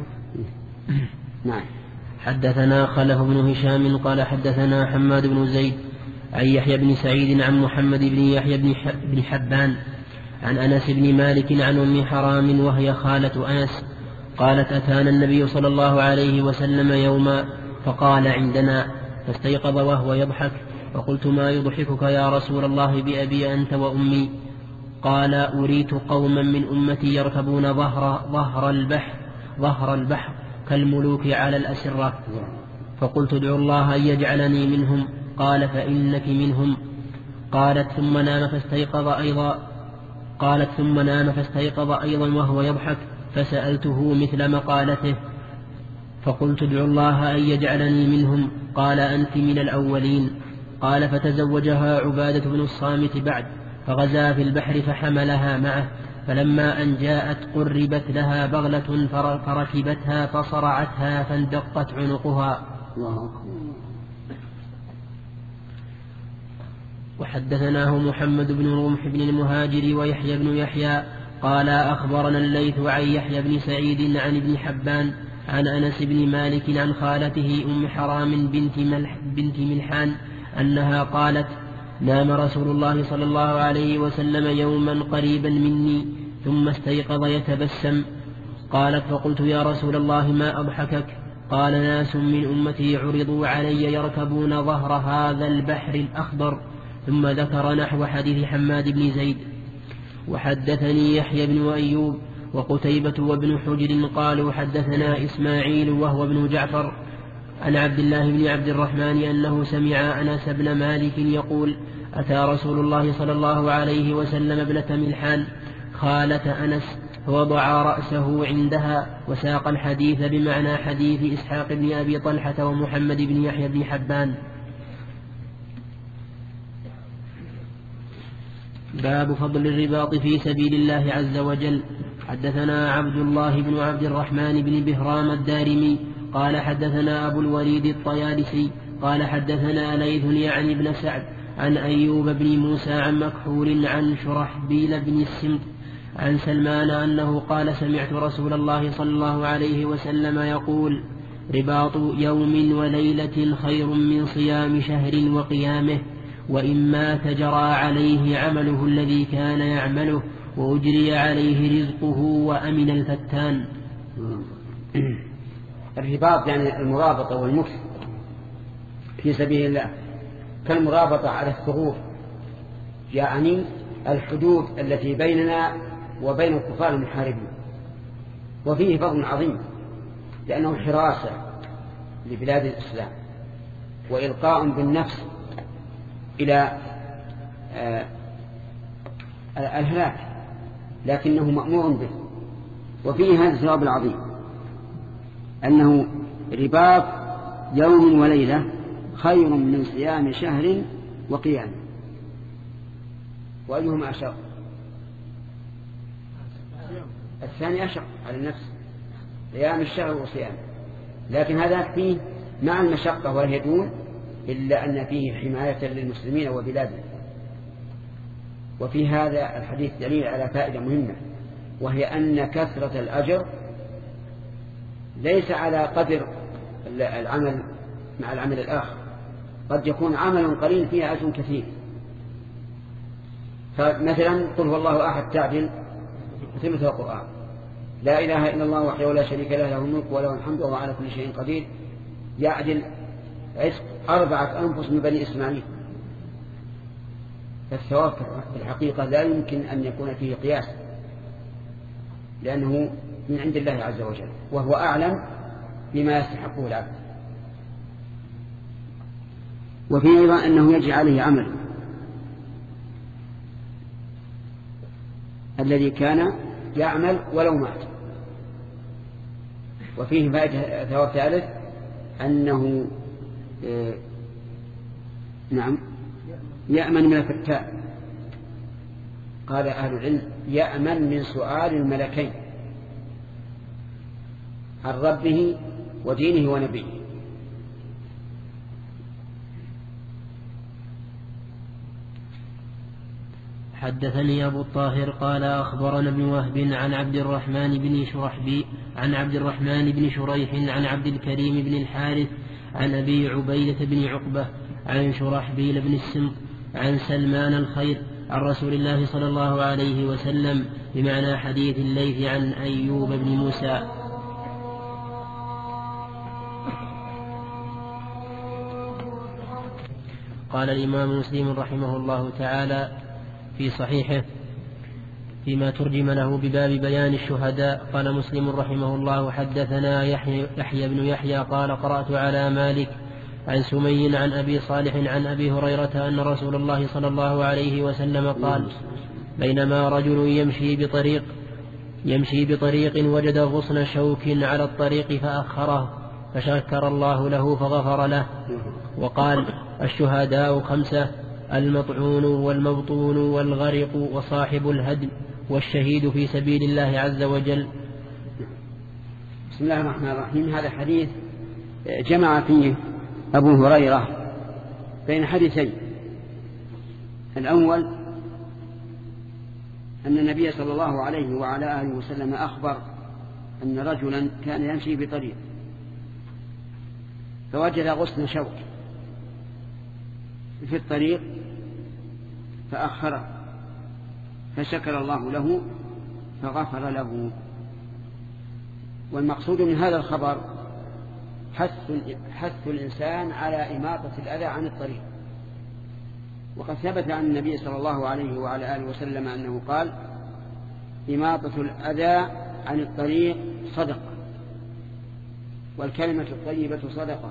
نعم. حدثنا خلف بن هشام قال حدثنا حماد بن زيد عن يحيى بن سعيد عن محمد بن يحيى بن حبان عن أنس بن مالك عن أم حرام وهي خالة أنس قالت أتانا النبي صلى الله عليه وسلم يوما فقال عندنا فاستيقظ وهو يضحك فقلت ما يضحكك يا رسول الله بأبي أنت وأمي؟ قال أريت قوما من أمتي يركبون ظهر, ظهر البحر ظهر البحر كالملوك على الأسرة، فقلت ادعو الله أن يجعلني منهم. قال فإنك منهم. قالت ثم نام فاستيقظ أيضا قالت ثم نام فاستيقظ أيضا وهو يضحك فسألته مثل مقالته فقلت ادعو الله أن يجعلني منهم. قال أنت من الأولين. قال فتزوجها عبادة بن الصامت بعد فغزا في البحر فحملها معه، فلما أن جاءت قربت لها بغلة فركبتها فصرعتها فاندقت عنقها. وحدثناه محمد بن رمح بن المهاجر ويحيى بن يحيى قال أخبرنا الليث عن يحيى بن سعيد عن ابن حبان عن أنس بن مالك عن خالته أم حرام بنت, ملح بنت ملحان أنها قالت نام رسول الله صلى الله عليه وسلم يوما قريبا مني ثم استيقظ يتبسم. قالت فقلت يا رسول الله ما أضحكك؟ قال ناس من أمتي عرضوا علي يركبون ظهر هذا البحر الأخضر، ثم ذكر نحو حديث حماد بن زيد. وحدثني يحيى بن أيوب وقتيبة وابن حجر قالوا حدثنا إسماعيل وهو ابن جعفر عن عبد الله بن عبد الرحمن أنه سمع أنس بن مالك يقول أتى رسول الله صلى الله عليه وسلم ابنة ملحان خالة أنس فوضع رأسه عندها وساق الحديث بمعنى حديث إسحاق بن أبي طلحة ومحمد بن يحيى بن حبان. باب فضل الرباط في سبيل الله عز وجل. حدثنا عبد الله بن عبد الرحمن بن بهرام الدارمي قال حدثنا أبو الوليد الطيالسي قال حدثنا ليث يعني بن سعد عن أيوب بن موسى عن مكحول عن شرحبيل بن السمط عن سلمان أنه قال سمعت رسول الله صلى الله عليه وسلم يقول رباط يوم وليلة خير من صيام شهر وقيامه وإن مات جرى عليه عمله الذي كان يعمله وأجري عليه رزقه وأمن الفتان. الرباط يعني المرابطة والمكث في سبيل الله كالمرابطة على الثغور، يعني الحدود التي بيننا وبين الكفار المحاربين. وفيه فضل عظيم لأنه حراسة لبلاد الإسلام وإلقاء بالنفس إلى آه الهلاك، لكنه مأمور به. وفيه هذا الثواب العظيم أنه رباط يوم وليلة خير من صيام شهر وقيام. وأيهما أشق؟ الثاني أشق على النفس، صيام الشهر وصيام، لكن هذا فيه مع المشقة وهي دون، إلا أن فيه حماية للمسلمين وبلادهم. وفي هذا الحديث دليل على فائدة مهمة، وهي أن كثرة الأجر ليس على قدر العمل مع العمل الآخر، قد يكون عمل قليل فيه أجر كثير. فمثلا قل هو الله أحد تعدل ثلث القرآن، لا إله إلا الله وحده لا شريك له له الملك وله الحمد وهو على كل شيء قدير، يعدل عشق أربعة أنفس من بني إسماعيل. فالثواب في الحقيقة لا يمكن أن يكون فيه قياس، لأنه من عند الله عز وجل وهو أعلم بما يستحقه العبد. وفي أيضا أنه يجري عليه عمل الذي كان يعمل ولو مات. وفيه فائدة ثواب ثالث أنه آه نعم يأمن من الفتان. قال أهل العلم يأمن من سؤال الملكين عن ربه ودينه ونبيه. حدثني أبو الطاهر قال أخبرنا ابن وهب عن عبد الرحمن بن شرحبي عن عبد الرحمن بن شريح عن عبد الكريم بن الحارث عن أبي عبيدة بن عقبة عن شرحبيل بن السمط عن سلمان الخير عن رسول الله صلى الله عليه وسلم بمعنى حديث الليث عن أيوب بن موسى. قال الإمام مسلم رحمه الله تعالى في صحيحه فيما ترجم له بباب بيان الشهداء، قال مسلم رحمه الله حدثنا يحيى, يحيى بن يحيى قال قرأت على مالك عن سمي عن أبي صالح عن أبي هريرة أن رسول الله صلى الله عليه وسلم قال بينما رجل يمشي بطريق يمشي بطريق وجد غصن شوك على الطريق فأخره فشكر الله له فغفر له. وقال الشهداء خمسة: المطعون والمبطون والغرق وصاحب الهدم والشهيد في سبيل الله عز وجل. بسم الله الرحمن الرحيم. هذا الحديث جمع فيه أبو هريرة بين حديثين. الأول أن النبي صلى الله عليه وعلى آله وسلم أخبر أن رجلا كان يمشي بطريق فوجد غصن شوك في الطريق فأخره فشكر الله له فغفر له. والمقصود من هذا الخبر حث, حث الإنسان على إماطة الأذى عن الطريق. وقد ثبت عن النبي صلى الله عليه وعلى آله وسلم أنه قال: إماطة الأذى عن الطريق صدقة، والكلمة الطيبة صدقة.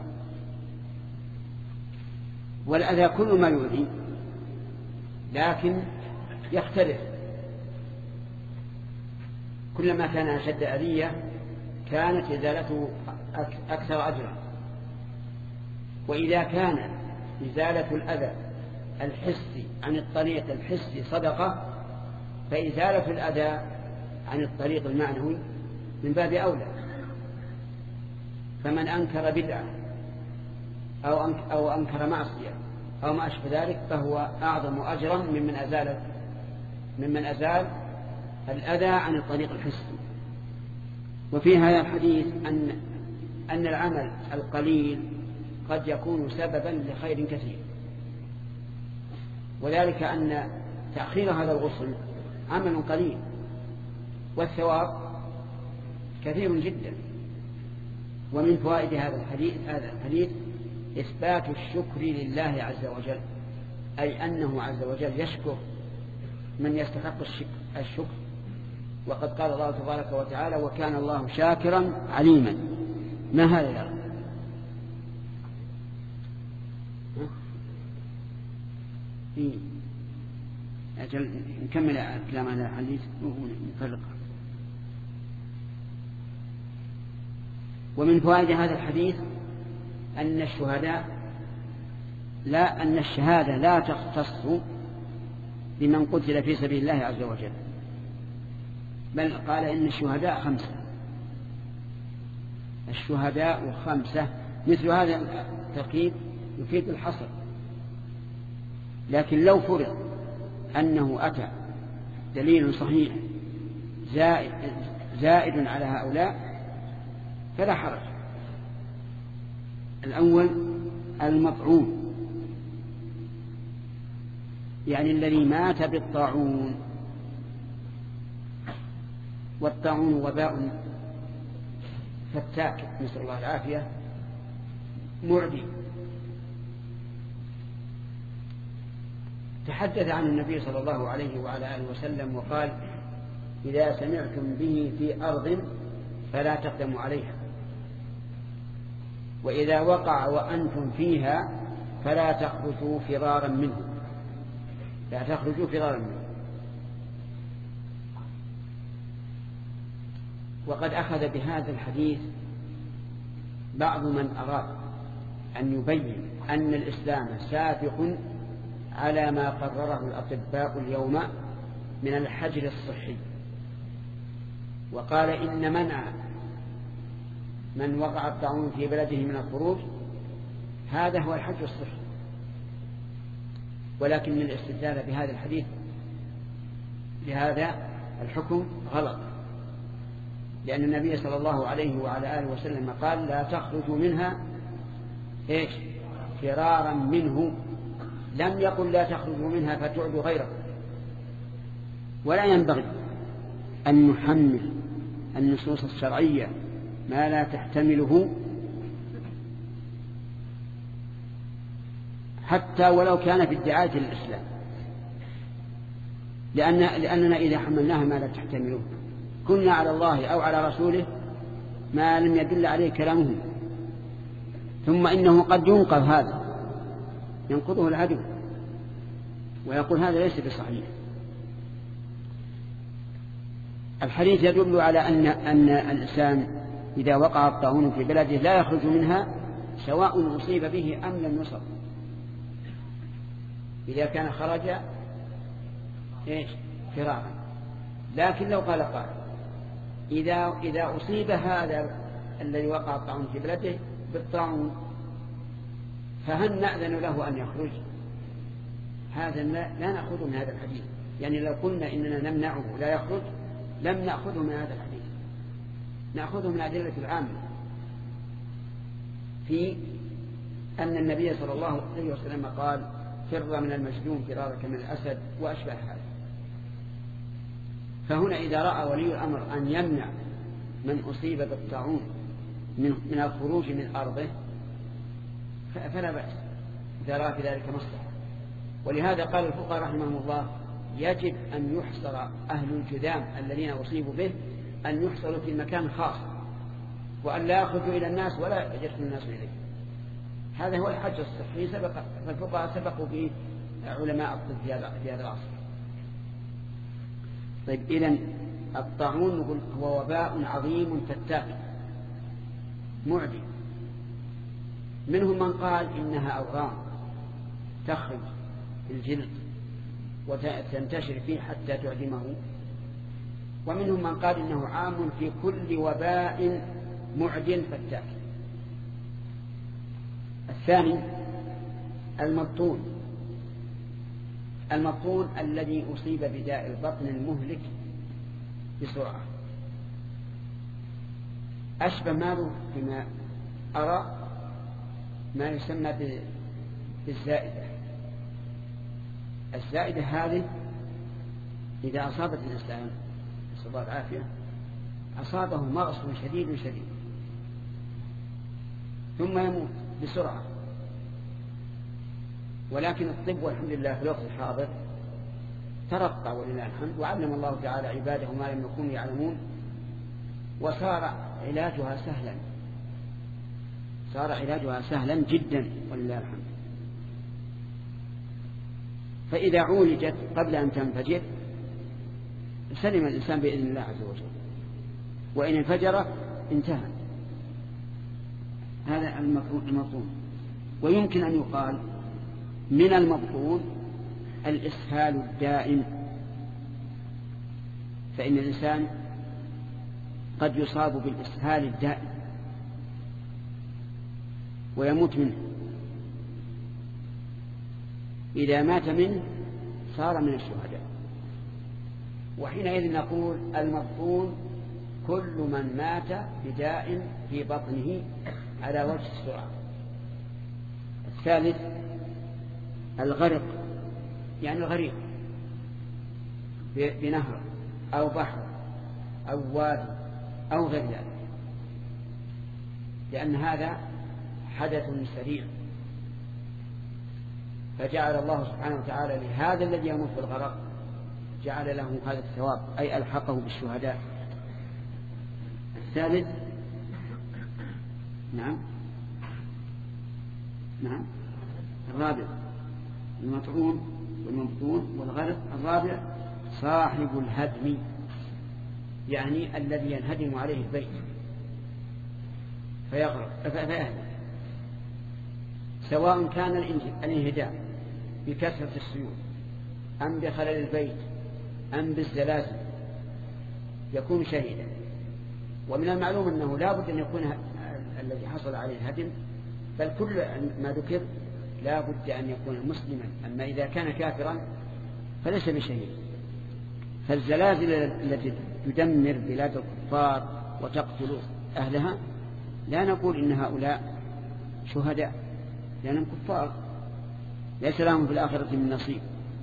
والأذى كل ما يؤذي، لكن يختلف. كلما كان أشد أذية كانت إزالته أكثر أجرا. وإذا كان إزالة الأذى الحسي عن الطريق الحسي صدقة، فإزالة الأذى عن الطريق المعنوي من باب أولى. فمن أنكر بدعة أو أو أنكر معصية أو ما أشبه ذلك فهو أعظم أجرا ممن أزال ممن أزال الأذى عن الطريق الحسي. وفي هذا الحديث أن أن العمل القليل قد يكون سببا لخير كثير، وذلك أن تأخير هذا الغسل عمل قليل والثواب كثير جدا. ومن فوائد هذا الحديث هذا الحديث إثبات الشكر لله عز وجل، أي أنه عز وجل يشكر من يستحق الشكر. وقد قال الله تبارك وتعالى: وكان الله شاكرا عليما. ما هذا يا رب؟ إيه؟ أجل نكمل الكلام على الحديث ونفرق. ومن فوائد هذا الحديث أن الشهداء لا أن الشهادة لا تختص بمن قتل في سبيل الله عز وجل، بل قال إن الشهداء خمسة. الشهداء خمسة، مثل هذا التركيب يفيد الحصر. لكن لو فرض أنه أتى دليل صحيح زائد, زائد على هؤلاء فلا حرج. الأول المطعون، يعني الذي مات بالطاعون، والطاعون وباء فتاك نسأل الله العافية معدي. تحدث عن النبي صلى الله عليه وعلى آله وسلم وقال: إذا سمعتم به في أرض فلا تقدموا عليها، وإذا وقع وأنتم فيها فلا تخرجوا فرارا منه لا تخرجوا فرارا منه. وقد أخذ بهذا الحديث بعض من أراد أن يبين أن الإسلام سابق على ما قرره الأطباء اليوم من الحجر الصحي، وقال إن منع من وقع الطاعون في بلده من الخروج هذا هو الحجر الصحي. ولكن الاستدلال بهذا الحديث لهذا الحكم غلط، لأن النبي صلى الله عليه وعلى آله وسلم قال: لا تخرجوا منها إيش؟ فرارا منه. لم يقل لا تخرجوا منها فتعدوا غيره. ولا ينبغي أن نحمل النصوص الشرعية ما لا تحتمله، حتى ولو كان في ادعاء الإسلام، لأن لأننا إذا حملناها ما لا تحتمله كنا على الله أو على رسوله ما لم يدل عليه كلامه. ثم إنه قد ينقض هذا، ينقضه العدو ويقول هذا ليس بصحيح. الحديث يدل على أن أن الإنسان إذا وقع الطاعون في بلده لا يخرج منها سواء أصيب به أم لم يصب. إذا كان خرج إيش؟ فرارا. لكن لو قال قال إذا إذا أصيب هذا الذي وقع الطاعون في بلده بالطاعون فهل نأذن له أن يخرج؟ هذا لا نأخذه من هذا الحديث. يعني لو قلنا إننا نمنعه لا يخرج لم نأخذه من هذا الحديث، نأخذه من أدلة العامة في أن النبي صلى الله عليه وسلم قال: فر من المجذوم فرارك من الأسد وأشبه هذا. فهنا إذا رأى ولي الأمر أن يمنع من أصيب بالطاعون من الخروج من أرضه فلا بأس إذا رأى في ذلك مصلحة. ولهذا قال الفقهاء رحمهم الله: يجب أن يحصر أهل الجذام الذين أصيبوا به أن يحصروا في مكان خاص، وأن لا يخرجوا إلى الناس ولا يدخل الناس إليه. هذا هو الحج الصحي سبق، فالفقهاء سبقوا به علماء الطب في هذا العصر. طيب، إذن الطاعون هو وباء عظيم فتاك معدي. منهم من قال إنها أورام تخرج في الجلد وتنتشر فيه حتى تعدمه، ومنهم من قال إنه عام في كل وباء معد فتاك. الثاني المبطون. المبطون الذي أصيب بداء البطن المهلك بسرعة، أشبه ماله بما أرى ما يسمى بالزائدة. الزائدة هذه إذا أصابت الإنسان نسأل الله العافية أصابه مغص شديد شديد ثم يموت بسرعة، ولكن الطب والحمد لله في الوقت الحاضر ترقى ولله الحمد، وعلم الله تعالى عباده ما لم يكونوا يعلمون، وصار علاجها سهلا، صار علاجها سهلا جدا ولله الحمد. فإذا عولجت قبل أن تنفجر سلم الإنسان بإذن الله عز وجل، وإن انفجر انتهى. هذا المبطون. ويمكن أن يقال من المبطون الإسهال الدائم، فإن الإنسان قد يصاب بالإسهال الدائم ويموت منه، إذا مات منه صار من الشهداء. وحينئذ نقول المبطون كل من مات بداء في بطنه على وجه السرعة. الثالث الغرق، يعني الغريق بنهر أو بحر أو وادي أو غير ذلك، لأن هذا حدث سريع، فجعل الله سبحانه وتعالى لهذا الذي يموت في الغرق جعل له هذا الثواب، أي ألحقه بالشهداء. الثالث نعم نعم الرابع المطعون والمبطون والغرق. الرابع صاحب الهدم، يعني الذي ينهدم عليه البيت فيغرق فيهدم، سواء كان الانهدام بكثرة السيول أم بخلل البيت أم بالزلازل يكون شهيدا. ومن المعلوم أنه لا بد أن يكون الذي حصل عليه الهدم، بل كل ما ذكر لا بد أن يكون مسلما، أما إذا كان كافرا فليس بشهيد. فالزلازل التي تدمر بلاد الكفار وتقتل أهلها لا نقول إن هؤلاء شهداء، لأنهم كفار ليس لهم في الآخرة من نصيب.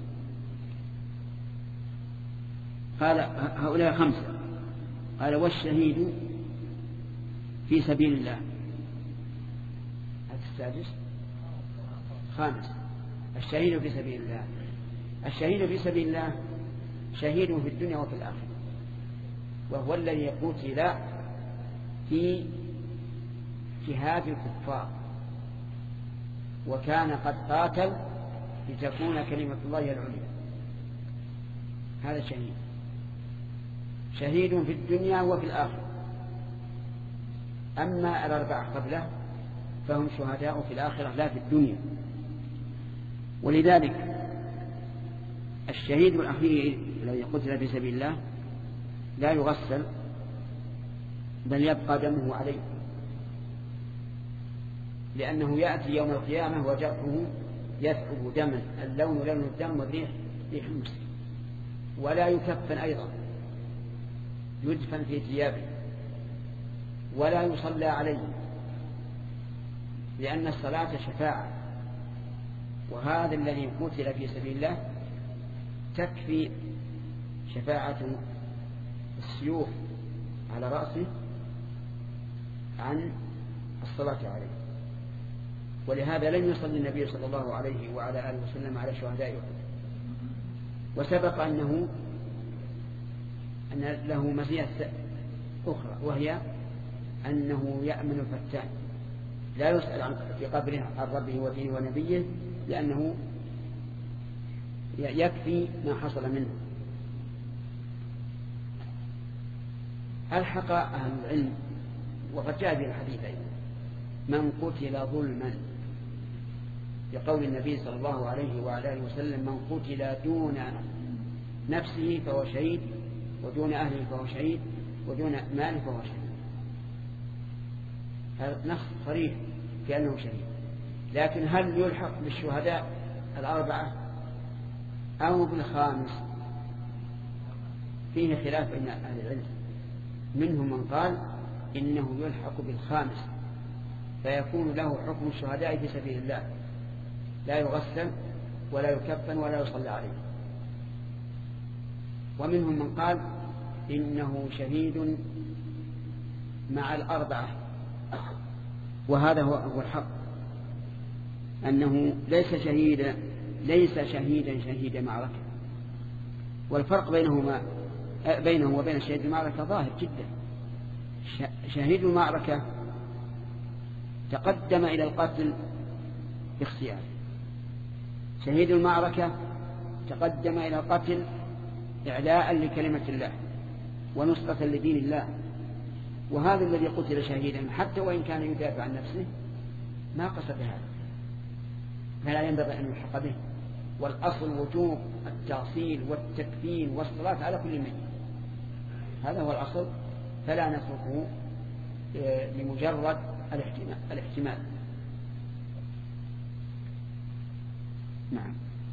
قال هؤلاء خمسة. قال والشهيد في سبيل الله. السادس خامس الشهيد في سبيل الله. الشهيد في سبيل الله شهيد في الدنيا وفي الآخرة، وهو الذي قتل في جهاد الكفار وكان قد قاتل لتكون كلمة الله العليا. هذا شهيد، شهيد في الدنيا وفي الآخرة. أما الأربعة قبله فهم شهداء في الآخرة لا في الدنيا. ولذلك الشهيد الأخير الذي قتل في سبيل الله لا يغسل، بل يبقى دمه عليه، لأنه يأتي يوم القيامة وجرحه يثعب دما، اللون لون الدم والريح ريح المسك. ولا يكفن أيضا، يدفن في ثيابه ولا يصلى عليه، لأن الصلاة شفاعة، وهذا الذي قتل في سبيل الله تكفي شفاعة السيوف على رأسه عن الصلاة عليه. ولهذا لم يصلي النبي صلى الله عليه وعلى آله وسلم على شهداء أحد. وسبق أنه أن له مزية أخرى، وهي أنه يأمن الفتان، لا يسأل عن في قبره عن ربه ودينه ونبيه، لأنه يكفي ما حصل منه. ألحق أهل العلم وقد جاء به الحديث أيضا من قتل ظلما، بقول النبي صلى الله عليه وعلى آله وسلم من قتل دون نفسه فهو شهيد ودون أهله فهو شهيد ودون ماله فهو شهيد. هذا نص صريح في أنه شهيد. لكن هل يلحق بالشهداء الأربعة أو بالخامس؟ فيه خلاف بين أهل العلم، منهم من قال إنه يلحق بالخامس فيكون له حكم الشهداء في سبيل الله، لا يغسل ولا يكفن ولا يصلى عليه. ومنهم من قال إنه شهيد مع الأربعة، وهذا هو الحق، أنه ليس شهيدا ليس شهيدا شهيد معركة. والفرق بينهما بينه وبين شهيد المعركة ظاهر جدا. شهيد المعركة تقدم إلى القتل باختيار، شهيد المعركة تقدم إلى القتل إعلاء لكلمة الله ونصرة لدين الله. وهذا الذي قتل شهيدا حتى وإن كان يدافع عن نفسه ما قصد هذا، فلا ينبغي أن يلحق به. والأصل وجوب التأصيل والتكفين والصلاة على كل من، هذا هو الأصل، فلا نتركه لمجرد الاحتمال, الاحتمال. نعم.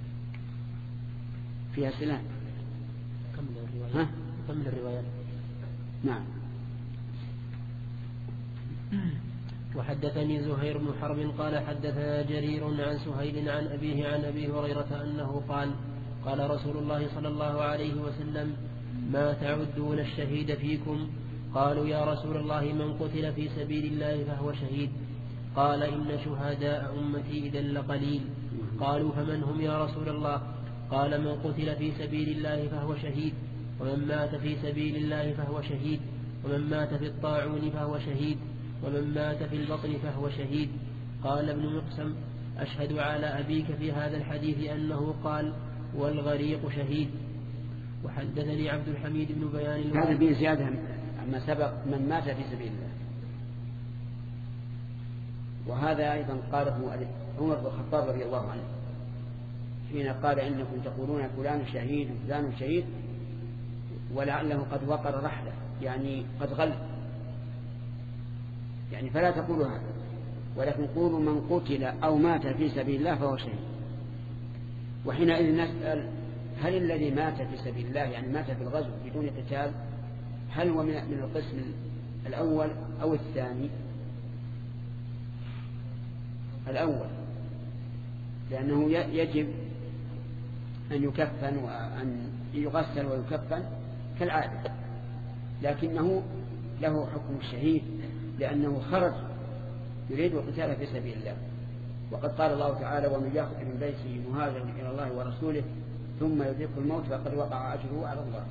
فيها سلام. كمل الروايات. كمل الروايات. نعم. وحدثني زهير بن حرب قال حدثنا جرير عن سهيل عن أبيه عن أبي هريرة أنه قال قال رسول الله صلى الله عليه وسلم: ما تعدون الشهيد فيكم؟ قالوا: يا رسول الله من قتل في سبيل الله فهو شهيد. قال: إن شهداء أمتي إذا لقليل. قالوا: فمن هم يا رسول الله؟ قال: من قتل في سبيل الله فهو شهيد، ومن مات في سبيل الله فهو شهيد، ومن مات في الطاعون فهو شهيد، ومن مات في البطن فهو شهيد. قال ابن مقسم: أشهد على أبيك في هذا الحديث أنه قال: والغريق شهيد. وحدثني عبد الحميد بن بيان هذا به زيادة عما سبق: من مات في سبيل الله. وهذا أيضا قاله عمر بن الخطاب رضي الله عنه حين قال: إنكم تقولون فلان شهيد وفلان شهيد ولعله قد وقر رحلة، يعني قد غل، يعني فلا تقولوا هذا، ولكن قولوا من قتل أو مات في سبيل الله فهو شهيد. وحينئذ نسأل: هل الذي مات في سبيل الله يعني مات في الغزو بدون قتال هل هو من القسم الأول أو الثاني؟ الأول، لأنه يجب أن يكفن وأن يغسل ويكفن كالعادة، لكنه له حكم الشهيد لأنه خرج يريد القتال في سبيل الله. وقد قال الله تعالى: ومن يخرج من بيته مهاجرا إلى الله ورسوله ثم يدركه الموت فقد وقع أجره على الله.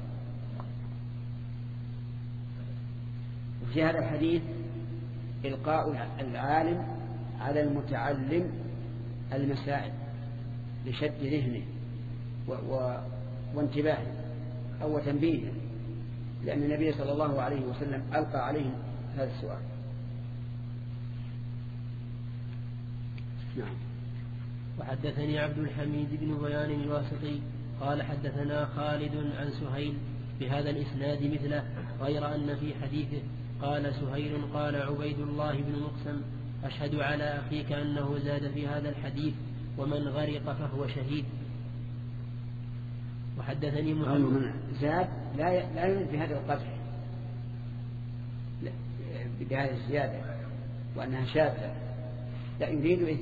وفي هذا الحديث إلقاء العالم على المتعلم المسائل لشد ذهنه و... و... وانتباهه أو تنبيهه، لأن النبي صلى الله عليه وسلم ألقى عليهم هذا السؤال. نعم. وحدثني عبد الحميد بن بيان الواسطي قال حدثنا خالد عن سهيل بهذا الإسناد مثله، غير أن في حديثه قال سهيل قال عبيد الله بن مقسم: أشهد على أخيك أنه زاد في هذا الحديث: ومن غرق فهو شهيد. وحدثني محمد زاد لا لا يريد بهذا القدح بهذه الزيادة وأنها شاذة، لا يريد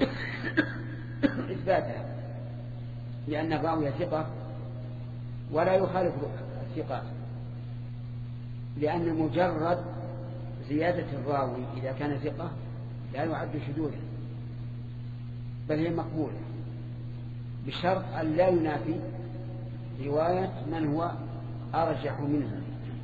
إثباتها، لأن الراوي ثقة ولا يخالف الثقات، لأن مجرد زيادة الراوي إذا كان ثقة لا يعد شذوذا، بل هي مقبولة بشرط أن لا ينافي رواية من هو أرجح منه.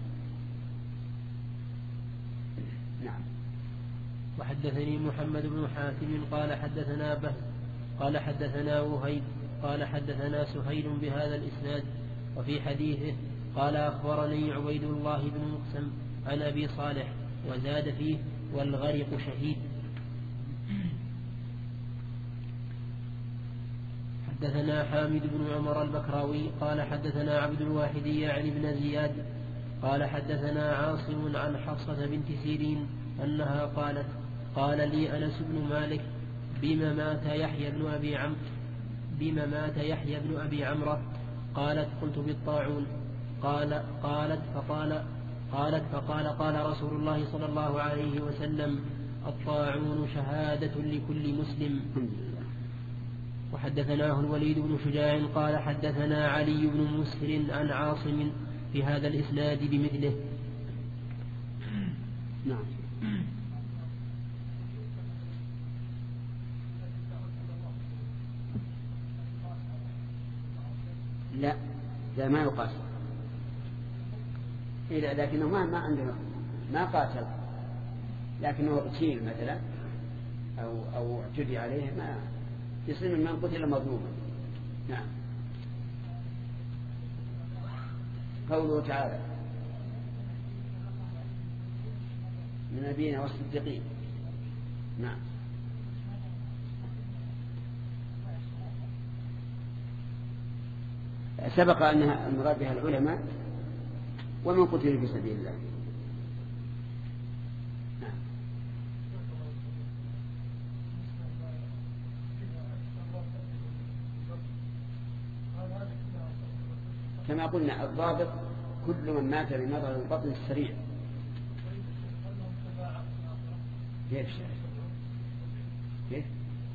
نعم. وحدثني محمد بن حاتم قال حدثنا بهز قال حدثنا وهيب قال حدثنا سهيل بهذا الإسناد، وفي حديثه قال أخبرني عبيد الله بن مقسم عن أبي صالح وزاد فيه: والغرق شهيد. حدثنا حامد بن عمر البكراوي قال حدثنا عبد الواحد يعني بن زياد قال حدثنا عاصم عن حفصة بنت سيرين أنها قالت قال لي أنس بن مالك بما مات يحيى بن أبي عمرو بما مات يحيى بن أبي عمرو قالت قلت بالطاعون قال قالت فقال قالت فقال قال رسول الله صلى الله عليه وسلم الطاعون شهادة لكل مسلم. وحدثناه الوليد بن شجاع قال حدثنا علي بن مسهر عن عاصم في هذا الإسناد بمثله. نعم. لا لا ما يقاس إلا لكنه ما ما عنده ما قاتل لكنه قتيل مثلا أو أو اعتدي عليه ما يصير من قتل مظلوما. نعم. قوله تعالى من نبينا والصديقين. نعم. سبق أنها المراد بها العلماء ومن قتل في سبيل الله. نعم. كما قلنا الضابط كل من مات بمرض البطن السريع. كيف كيف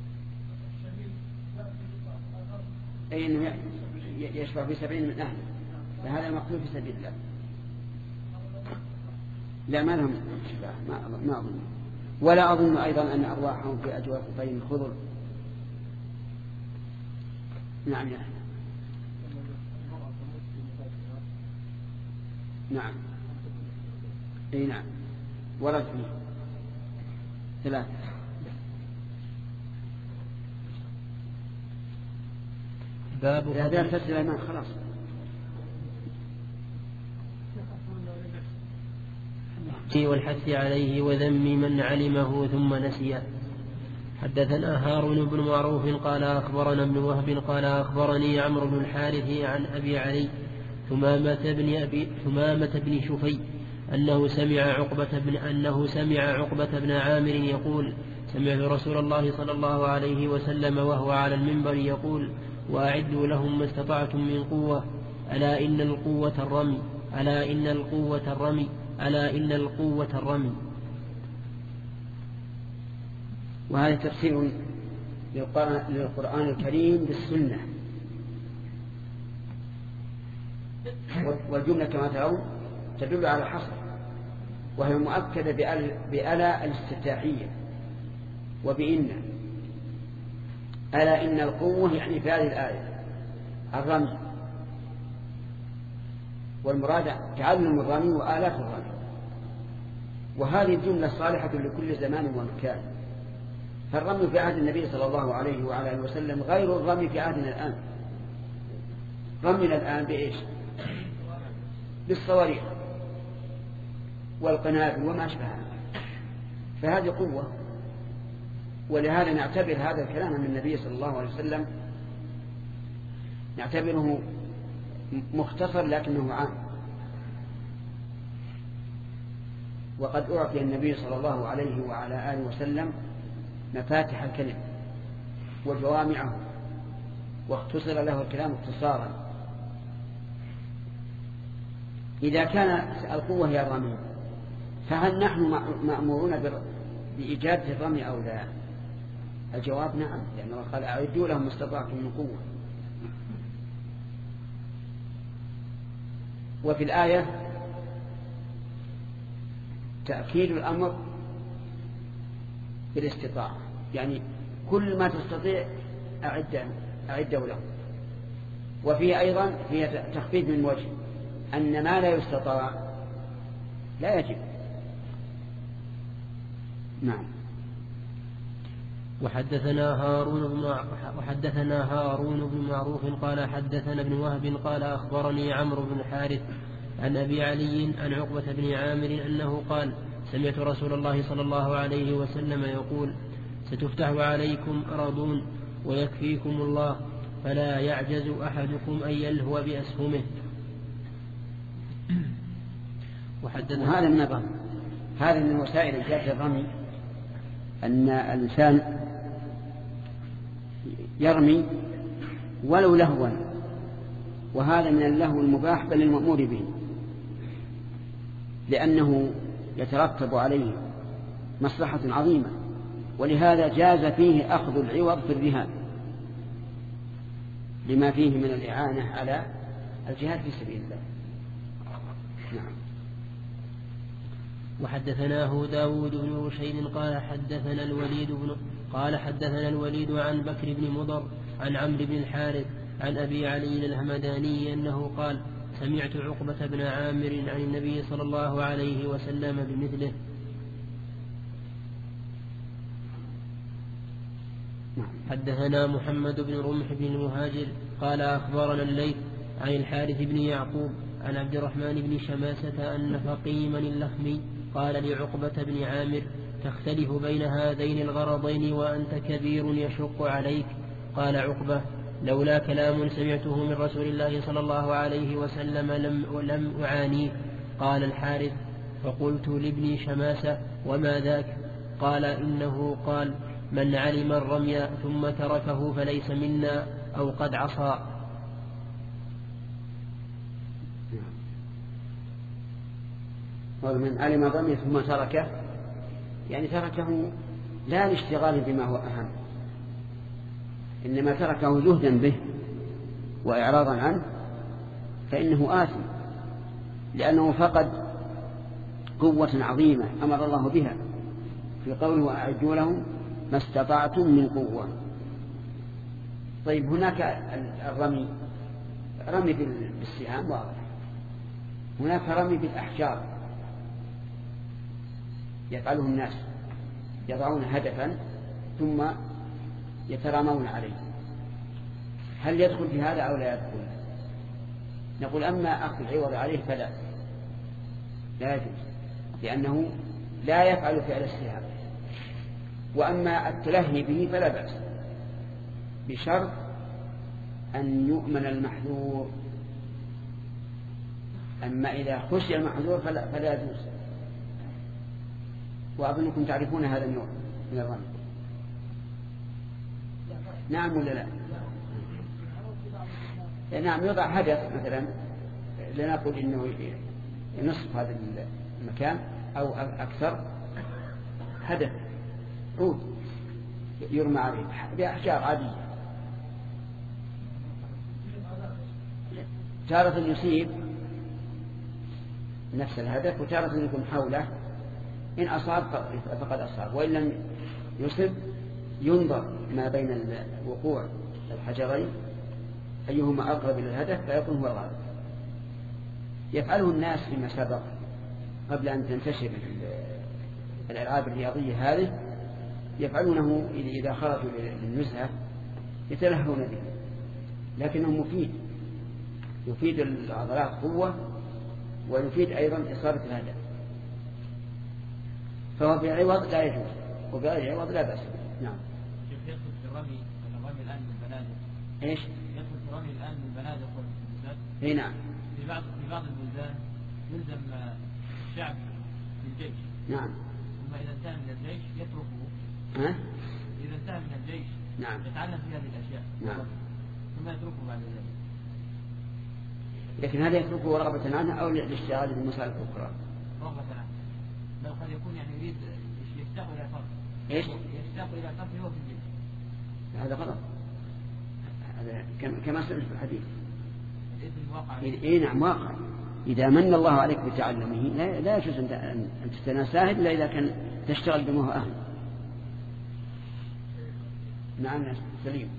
أي أنه يشفع في سبعين من أهله فهذا المقتول في سبيل الله. لا ما لهم شفاعة ما ما أظن ولا أظن أيضا أن أرواحهم في أجواف طين الخضر. نعم يا أهل. نعم اي نعم ورد فيه ثلاثة. باب هذا تسلى ما خلاص. والحث عليه وذم من علمه ثم نسيه. حدثنا هارون بن معروف قال أخبرنا ابن وهب قال أخبرني عمرو بن الحارث عن أبي علي ثمامة بن أبي ثمامة بن شفي أنه سمع عقبة بن أنه سمع عقبة بن عامر يقول سمعت رسول الله صلى الله عليه وسلم وهو على المنبر يقول وأعدوا لهم ما استطعتم من قوة ألا إن القوة الرمي ألا إن القوة الرمي ألا إن القوة الرمي. وهذا تفسير للقرآن الكريم بالسنة. والجملة كما ترون تدل على الحصر وهي مؤكدة بألا الاستفتاحية وبإن. ألا إن القوة يعني في هذه الآية الرمي والمراد تعلم الرمي وآلات الرمي. وهذه الجملة صالحة لكل زمان ومكان. فالرمي في عهد النبي صلى الله عليه وعلى آله وسلم غير الرمي في عهدنا الآن. رمينا الآن بإيش؟ بالصواريخ والقنابل وما أشبهها. فهذه قوة. ولهذا نعتبر هذا الكلام من النبي صلى الله عليه وسلم نعتبره مختصر لكنه عام. وقد أعطي النبي صلى الله عليه وعلى آله وسلم مفاتح الكلم وجوامعه واختصر له الكلام اختصارا. إذا كان القوة هي الرمي فهل نحن مأمورون بإجادة الرمي أو لا؟ الجواب نعم لأنه قال أعدوا لهم ما استطعتم من قوة. وفي الآية تأكيد الأمر بالاستطاعة يعني كل ما تستطيع أعده أعده له. وفيه أيضا فيه تخفيف من وجه أن ما لا يستطاع لا يجب. نعم. وحدثنا هارون بن وحدثنا هارون بن معروف قال حدثنا ابن وهب قال أخبرني عمرو بن الحارث عن أبي علي عن عقبة بن عامر أنه قال سمعت رسول الله صلى الله عليه وسلم يقول ستفتح عليكم أرضون ويكفيكم الله فلا يعجز أحدكم أن يلهو بأسهمه. وهذا من الرمي، هذا من وسائل إيجاد الرمي، أن الإنسان يرمي ولو لهوا، وهذا من اللهو المباح بل المأمور به، لأنه يترتب عليه مصلحة عظيمة، ولهذا جاز فيه أخذ العوض في الرهان لما فيه من الإعانة على الجهاد في سبيل الله. نعم. وحدثناه داود بن رشيد قال حدثنا الوليد بن قال حدثنا الوليد عن بكر بن مضر عن عمرو بن الحارث عن أبي علي الهمداني أنه قال سمعت عقبة بن عامر عن النبي صلى الله عليه وسلم بمثله. حدثنا محمد بن رمح بن المهاجر قال أخبرنا الليث عن الحارث بن يعقوب عن عبد الرحمن بن شماسة أن فقيما اللخمي قال لعقبة بن عامر تختلف بين هذين الغرضين وأنت كبير يشق عليك. قال عقبة لولا كلام سمعته من رسول الله صلى الله عليه وسلم لم, ولم أعانيه. قال الحارث فقلت لابن شماسة وما ذاك؟ قال إنه قال من علم الرمي ثم تركه فليس منا أو قد عصى. ومن علم الرمي ثم تركه يعني تركه لا لاشتغال بما هو أهم، إنما تركه جهدا به وإعراضا عنه، فإنه آثم، لأنه فقد قوة عظيمة أمر الله بها في قوله وأعدوا لهم ما استطعتم من قوة. طيب هناك الرمي رمي بالسهام واضح، هناك رمي بالأحجار يفعله الناس، يضعون هدفا ثم يترامون عليه، هل يدخل في هذا أو لا يدخل؟ نقول أما أخذ العوض عليه فلا لا يجوز، لأنه لا يفعل فعل السهام. وأما التلهي به فلا بأس، بشرط أن يؤمن المحذور. أما إذا خشي المحذور فلا, فلا يجوز. وأظنكم تعرفون هذا النوع من الرمي. نعم ولا لا؟ نعم، يوضع هدف مثلا، لنقول إنه نصف هذا المكان أو أكثر، هدف عود يرمى عليه بأحجار عادية، تارة يصيب نفس الهدف وتارة يكون حوله، إن أصاب فقد أصاب، وإن لم يصب ينظر ما بين وقوع الحجرين أيهما أقرب إلى الهدف فيكون هو الغالب. يفعله الناس فيما سبق قبل أن تنتشر الألعاب الرياضية هذه، يفعلونه إذا خرجوا للنزهة يتلهون به، لكنه مفيد، يفيد العضلات قوة ويفيد أيضا إصابة الهدف، فهو بعوض لا يجوز وبغير عوض لا بأس. نعم. يدخل في الرمي الرمي الآن من البنادق. إيش؟ يدخل في الرمي الآن من البنادق والبلدان. إيه نعم. في بعض في بعض البلدان يلزم الشعب بالجيش. نعم. ثم إذا انتهى من الجيش يتركه. ها؟ إذا انتهى من الجيش. نعم. يتعلم في هذه الأشياء. نعم. ثم يتركه بعد ذلك. لكن هذا يتركه رغبة عنه أو للاشتغال بالمسائل الأخرى؟ رغبة عنه. لو قد يكون يعني يريد يشتاق إلى فرق. إيش؟ يشتاق إلى فرق هو في الجيش. هذا غلط، هذا كما سمعت في الحديث. الإذن واقع. إيه نعم واقع. إذا من الله عليك بتعلمه لا, لا يجوز أن تتناساه إلا إذا كان تشتغل بما هو أهل. نعم سليم.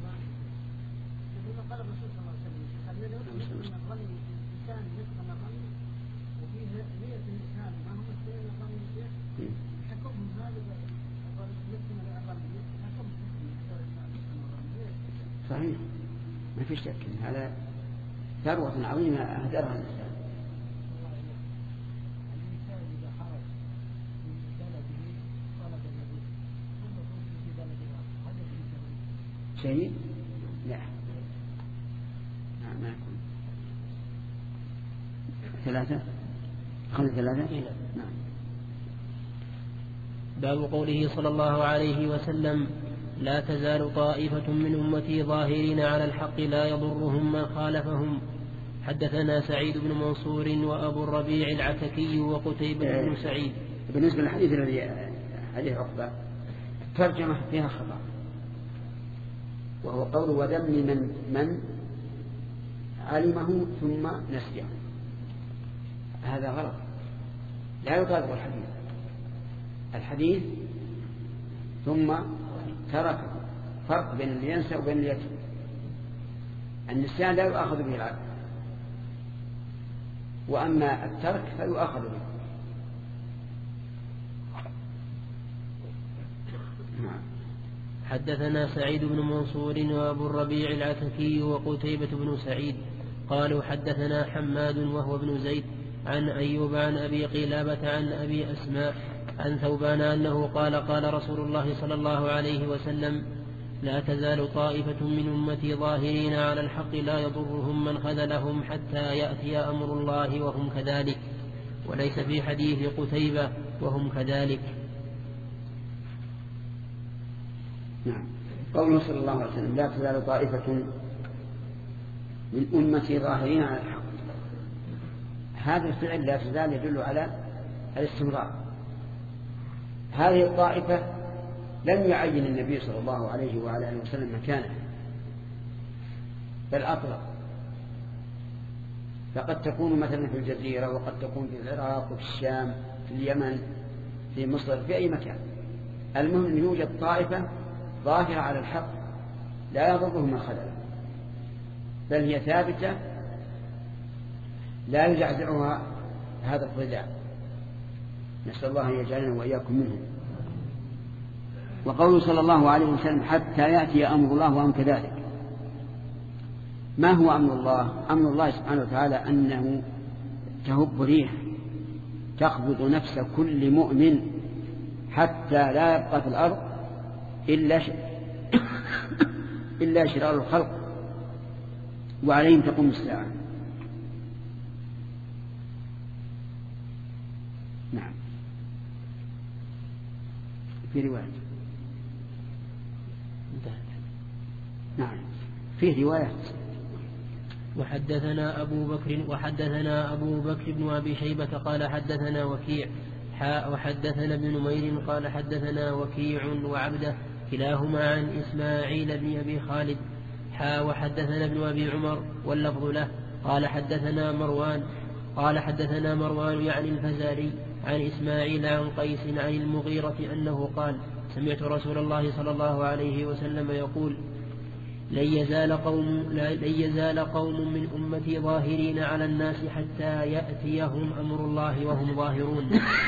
قال الرسول صلى الله عليه وسلم أن الرمي الإنسان يدخل الرمي وفيه نية الإسلام ما هم مسلمين الرمي حكمهم هذا صحيح، ما في شك هذا ثروة عظيمة أهدرها الإنسان. شيء لا ثلاثة أخذنا ثلاثة نعم. باب قوله صلى الله عليه وسلم لا تزال طائفة من أمتي ظاهرين على الحق لا يضرهم من خالفهم. حدثنا سعيد بن منصور وأبو الربيع العتكي وقتيبة بن سعيد. بالنسبة للحديث الذي حديث عقبة ترجمة فيها خطأ، وهو قول وذم من من علمه ثم نسيه، هذا غلط لا يطابق الحديث. الحديث ثم تركه، فرق بين اللي ينسى وبين اللي يترك. النسيان لا يؤاخذ به العبد، وأما الترك فيؤاخذ به. حدثنا سعيد بن منصور وأبو الربيع العتكي وقتيبة بن سعيد قالوا حدثنا حماد وهو ابن زيد عن أيوب عن أبي قلابة عن أبي أسماء عن ثوبان أنه قال قال رسول الله صلى الله عليه وسلم لا تزال طائفة من أمتي ظاهرين على الحق لا يضرهم من خذلهم حتى يأتي أمر الله وهم كذلك، وليس في حديث قتيبة وهم كذلك. نعم. قوله صلى الله عليه وسلم لا تزال طائفة من أمتي ظاهرين على الحق، هذا الفعل لا تزال يدل على الاستمرار. هذه الطائفة لم يعين النبي صلى الله عليه وعلى آله وسلم مكانه، بل أطلق، فقد تكون مثلا في الجزيرة، وقد تكون في العراق وفي الشام في اليمن في مصر في أي مكان. المهم أن يوجد طائفة ظاهرة على الحق لا يضرهم من خذلهم، بل هي ثابتة لا يزعزعها هذا الخذلان. نسأل الله أن يجعلنا وإياكم منهم. وقوله صلى الله عليه وسلم حتى يأتي أمر الله وهم كذلك، ما هو أمر الله؟ أمر الله سبحانه وتعالى أنه تهب ريح تقبض نفس كل مؤمن حتى لا يبقى في الأرض إلا ش... إلا شرار الخلق، وعليهم تقوم الساعة. نعم. في رواية نعم فيه رواية. وحدثنا أبو بكر وحدثنا أبو بكر بن أبي شيبة قال حدثنا وكيع حاء وحدثنا ابن نمير قال حدثنا وكيع وعبده كلاهما عن إسماعيل بن أبي خالد حاء وحدثنا ابن أبي عمر واللفظ له قال حدثنا مروان قال حدثنا مروان يعني الفزاري عن إسماعيل عن قيس عن المغيرة أنه قال سمعت رسول الله صلى الله عليه وسلم يقول لن يزال قوم, لن يزال قوم من أمتي ظاهرين على الناس حتى يأتيهم أمر الله وهم ظاهرون.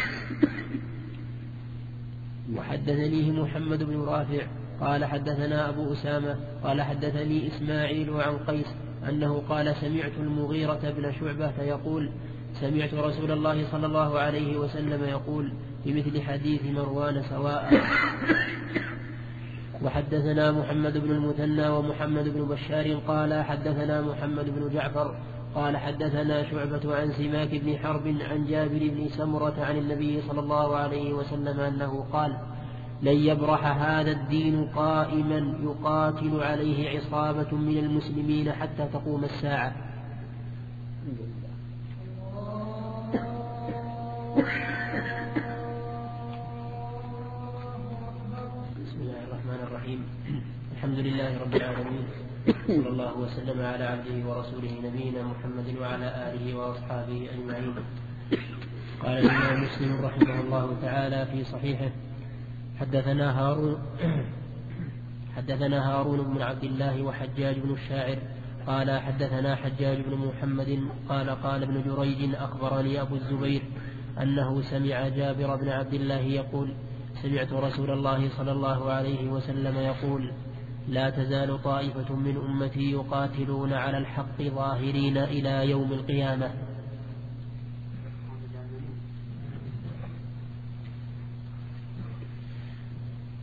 وحدثنيه محمد بن رافع قال حدثنا أبو أسامة قال حدثني إسماعيل عن قيس أنه قال سمعت المغيرة بن شعبة يقول سمعت رسول الله صلى الله عليه وسلم يقول بمثل حديث مروان سواء. وحدثنا محمد بن المثنى ومحمد بن بشار قال حدثنا محمد بن جعفر قال حدثنا شعبة عن سماك بن حرب عن جابر بن سمرة عن النبي صلى الله عليه وسلم أنه قال لن يبرح هذا الدين قائما يقاتل عليه عصابة من المسلمين حتى تقوم الساعة. بسم الله الرحمن الرحيم. الحمد لله رب العالمين، صلى الله وسلم على عبده ورسوله نبينا محمد وعلى آله وأصحابه أجمعين. قال الإمام مسلم رحمه الله تعالى في صحيحه حدثنا هارون حدثنا هارون بن عبد الله وحجاج بن الشاعر قال حدثنا حجاج بن محمد قال قال ابن جريج أخبرني أبو الزبير أنه سمع جابر بن عبد الله يقول سمعت رسول الله صلى الله عليه وسلم يقول لا تزال طائفة من أمتي يقاتلون على الحق ظاهرين إلى يوم القيامة.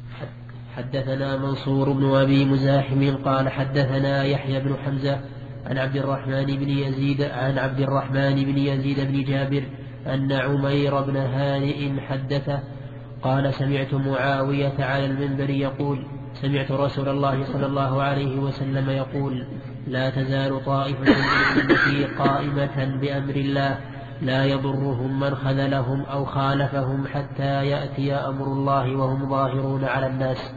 حدثنا منصور بن أبي مزاحم قال حدثنا يحيى بن حمزة عن عبد الرحمن بن يزيد عن عبد الرحمن بن يزيد بن جابر أن عمير بن هانئ حدثه قال سمعت معاوية على المنبر يقول سمعت رسول الله صلى الله عليه وسلم يقول لا تزال طائفة من أمتي قائمة بأمر الله لا يضرهم من خذلهم أو خالفهم حتى يأتي أمر الله وهم ظاهرون على الناس.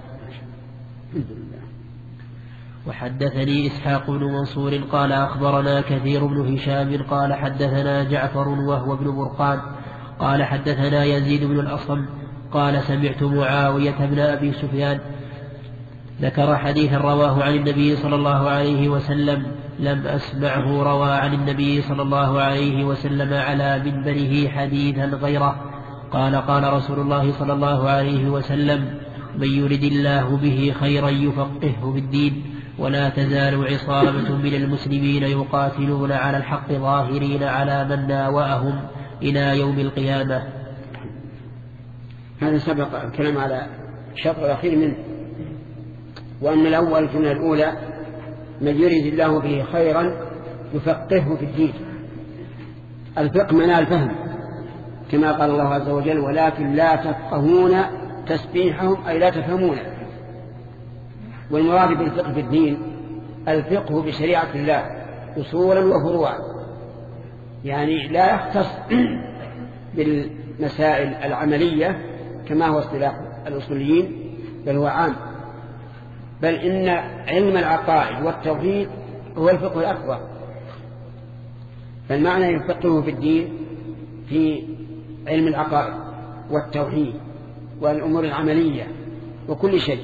وحدثني إسحاق بن منصور قال أخبرنا كثير بن هشام قال حدثنا جعفر وهو ابن برقان قال حدثنا يزيد بن الأصم قال سمعت معاوية بن أبي سفيان ذكر حديثا رواه عن النبي صلى الله عليه وسلم لم أسمعه روى عن النبي صلى الله عليه وسلم على منبره حديثا غيره قال قال رسول الله صلى الله عليه وسلم من يرد الله به خيرا يفقهه في الدين ولا تزال عصابة من المسلمين يقاتلون على الحق ظاهرين على من ناوأهم إلى يوم القيامة. هذا سبق الكلام على الشطر الأخير منه، وأن الأول الجملة الأولى من يريد الله به خيرا يفقهه في الدين. الفقه معناه الفهم كما قال الله عز وجل ولكن لا تفقهون تسبيحهم أي لا تفهمون. والمراد بالفقه في الدين الفقه بشريعة الله أصولا وفروعا، يعني لا يختص بالمسائل العملية كما هو اصطلاح الأصوليين بل هو عام، بل إن علم العقائد والتوحيد هو الفقه الأكبر. فالمعنى يفقهه في الدين في علم العقائد والتوحيد والأمور العملية وكل شيء.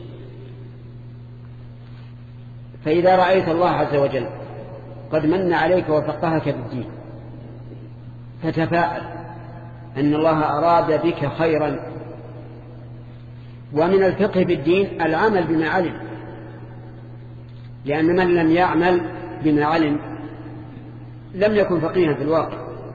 فإذا رأيت الله عز وجل قد من عليك وفقهك بالدين فتفاءل أن الله أراد بك خيرا. ومن الفقه بالدين العمل بما علم، لأن من لم يعمل بما علم لم يكن فقيها في الواقع،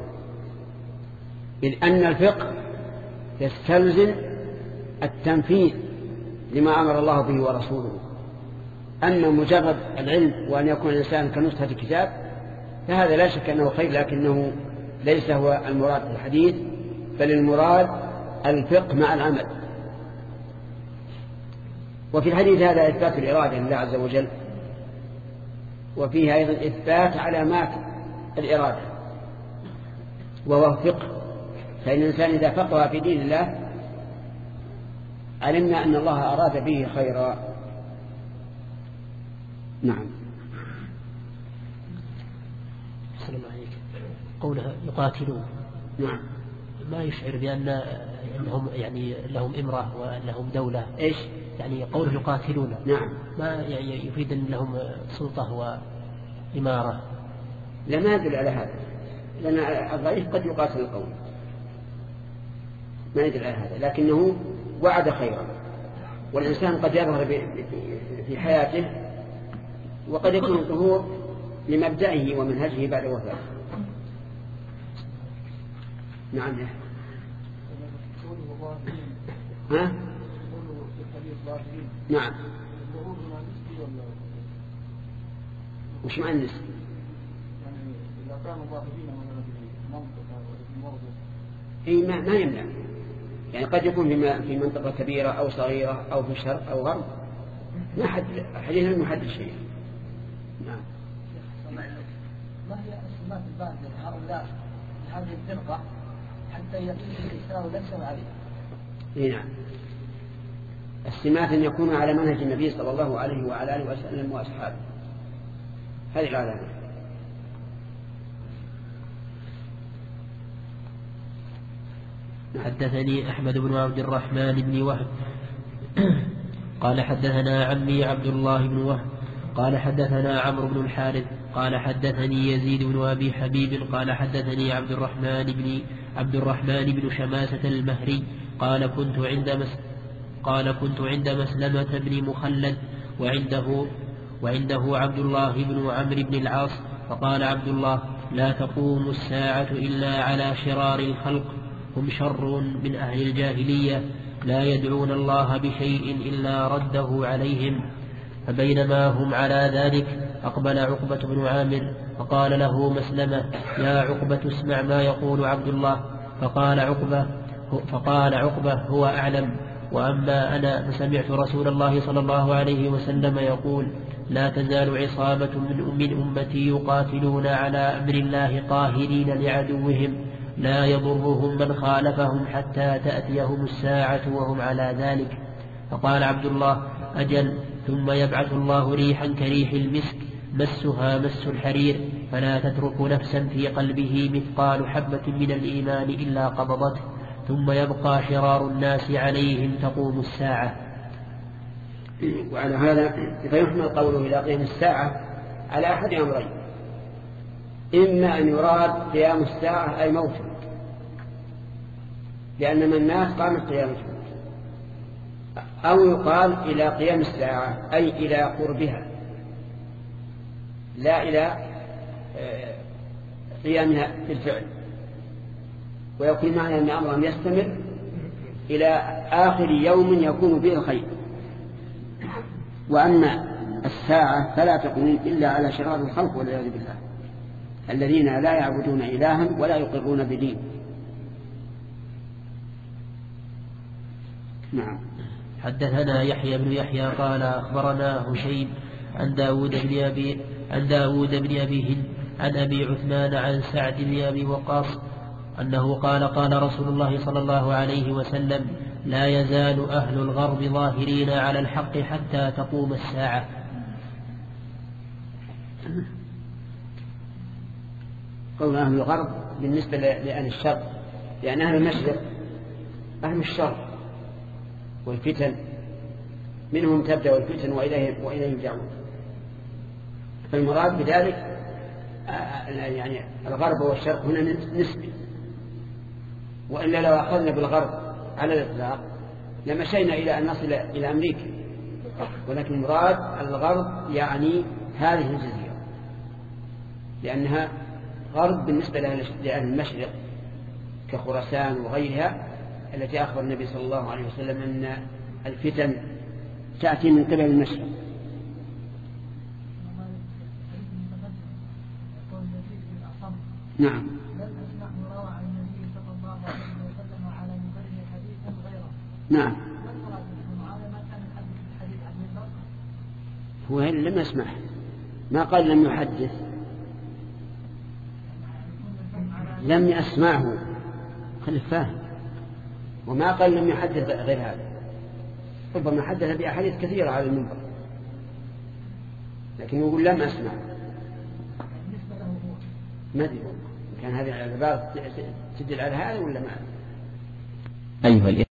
إذ أن الفقه يستلزم التنفيذ لما أمر الله به ورسوله. أما مجرد العلم وأن يكون الإنسان كنسخة الكتاب فهذا لا شك أنه خير، لكنه ليس هو المراد في الحديث، بل المراد الفقه مع العمل. وفي الحديث هذا إثبات الإرادة لله عز وجل، وفيه أيضا إثبات علامات الإرادة وهو الفقه. فإن الإنسان إذا فقه في دين الله علمنا أن الله أراد به خيرا. نعم. السلام عليك. قولها يقاتلون نعم ما يشعر بأن أنهم يعني لهم إمرة ولهم دولة. إيش يعني قوله يقاتلون نعم ما يعني يفيد أن لهم سلطة وإمارة؟ لا ما يدل على هذا، لأن الضعيف قد يقاتل القوم، ما يدل على هذا، لكنه وعد خيرا. والإنسان قد يظهر في حياته وقد يكون الظهور لمبدئه ومنهجه بعد وفاته. نعم يا ها نعم وش معنى النسب؟ يعني إذا كانوا ظاهرين من منطقة مرض إيه ما, ما يمنع، يعني قد يكون في منطقة كبيرة أو صغيرة أو في الشرق أو غرب، ما حد حديث المحدد شيء. نعم. ما هي السمات الباردة لهؤلاء هذه الفرقة حتى يقيم الإسلام ليس عليها؟ إيه نعم. السمات أن يكون على منهج النبي صلى الله عليه وعلى آله وسلم وأصحابه، هذه العلامة. حدثني أحمد بن عبد الرحمن بن وهب قال حدثنا عمي عبد الله بن وهب قال حدثنا عمرو بن الحارث قال حدثني يزيد بن أبي حبيب قال حدثني عبد الرحمن بن عبد الرحمن بن شماسة المهري قال كنت عند مس قال كنت عند مسلمة بن مخلد وعنده وعنده عبد الله بن عمرو بن العاص فقال عبد الله لا تقوم الساعة إلا على شرار الخلق هم شر من أهل الجاهلية لا يدعون الله بشيء إلا رده عليهم فبينما هم على ذلك أقبل عقبة بن عامر فقال له مسلمة: يا عقبة اسمع ما يقول عبد الله. فقال عقبة فقال عقبة هو أعلم، وأما أنا فسمعت رسول الله صلى الله عليه وسلم يقول: لا تزال عصابة من أمتي يقاتلون على أمر الله قاهرين لعدوهم لا يضرهم من خالفهم حتى تأتيهم الساعة وهم على ذلك. فقال عبد الله: أجل، ثم يبعث الله ريحا كريح المسك مسها مس الحرير، فلا تترك نفسا في قلبه مثقال حبة من الإيمان إلا قبضته، ثم يبقى شرار الناس عليهم تقوم الساعة. وعلى هذا فيحمل قوله إلى قيام الساعة على أحد أمرين: إما أن يراد قيام الساعة أي موته، لأن من الناس قامت قيامته، أو يقال إلى قيام الساعة أي إلى قربها لا إلى قيامها بالفعل، ويكون معنى أن أمرهم يستمر إلى آخر يوم يكون فيه الخير. وأما الساعة فلا تقوم إلا على شرار الخلق والعياذ بالله، الذين لا يعبدون إلها ولا يقرون بدين. نعم. حدثنا يحيى بن يحيى قال أخبرنا هشيم عن داود بن أبي عن داود بن أبي هند عن أبي عثمان عن سعد بن أبي وقاص أنه قال: قال رسول الله صلى الله عليه وسلم: لا يزال أهل الغرب ظاهرين على الحق حتى تقوم الساعة. قول أهل الغرب بالنسبة لأهل الشرق، لأن أهل المشرق أهل الشر والفتن، منهم تبدأ الفتن وإليه وإليه يرجعون. فالمراد بذلك يعني الغرب والشرق هنا نسبي، وإلا لو أخذنا بالغرب على الإطلاق لمشينا إلى أن نصل إلى أمريكا، ولكن المراد الغرب يعني هذه الجزيرة، لأنها غرب بالنسبة لأهل المشرق كخراسان وغيرها التي أخبر النبي صلى الله عليه وسلم أن الفتن تأتي من قبل المشرق. نعم. نعم. هو لم يسمع، ما قال لم يحدث، لم يسمعه، خلي فاهم، وما قال لم يحدث غير هذا. ربما حدث بأحاديث كثيرة على المنبر، لكن يقول لم أسمع. ما أدري كان هذه العبارة تدل على هذا ولا ما؟ أيها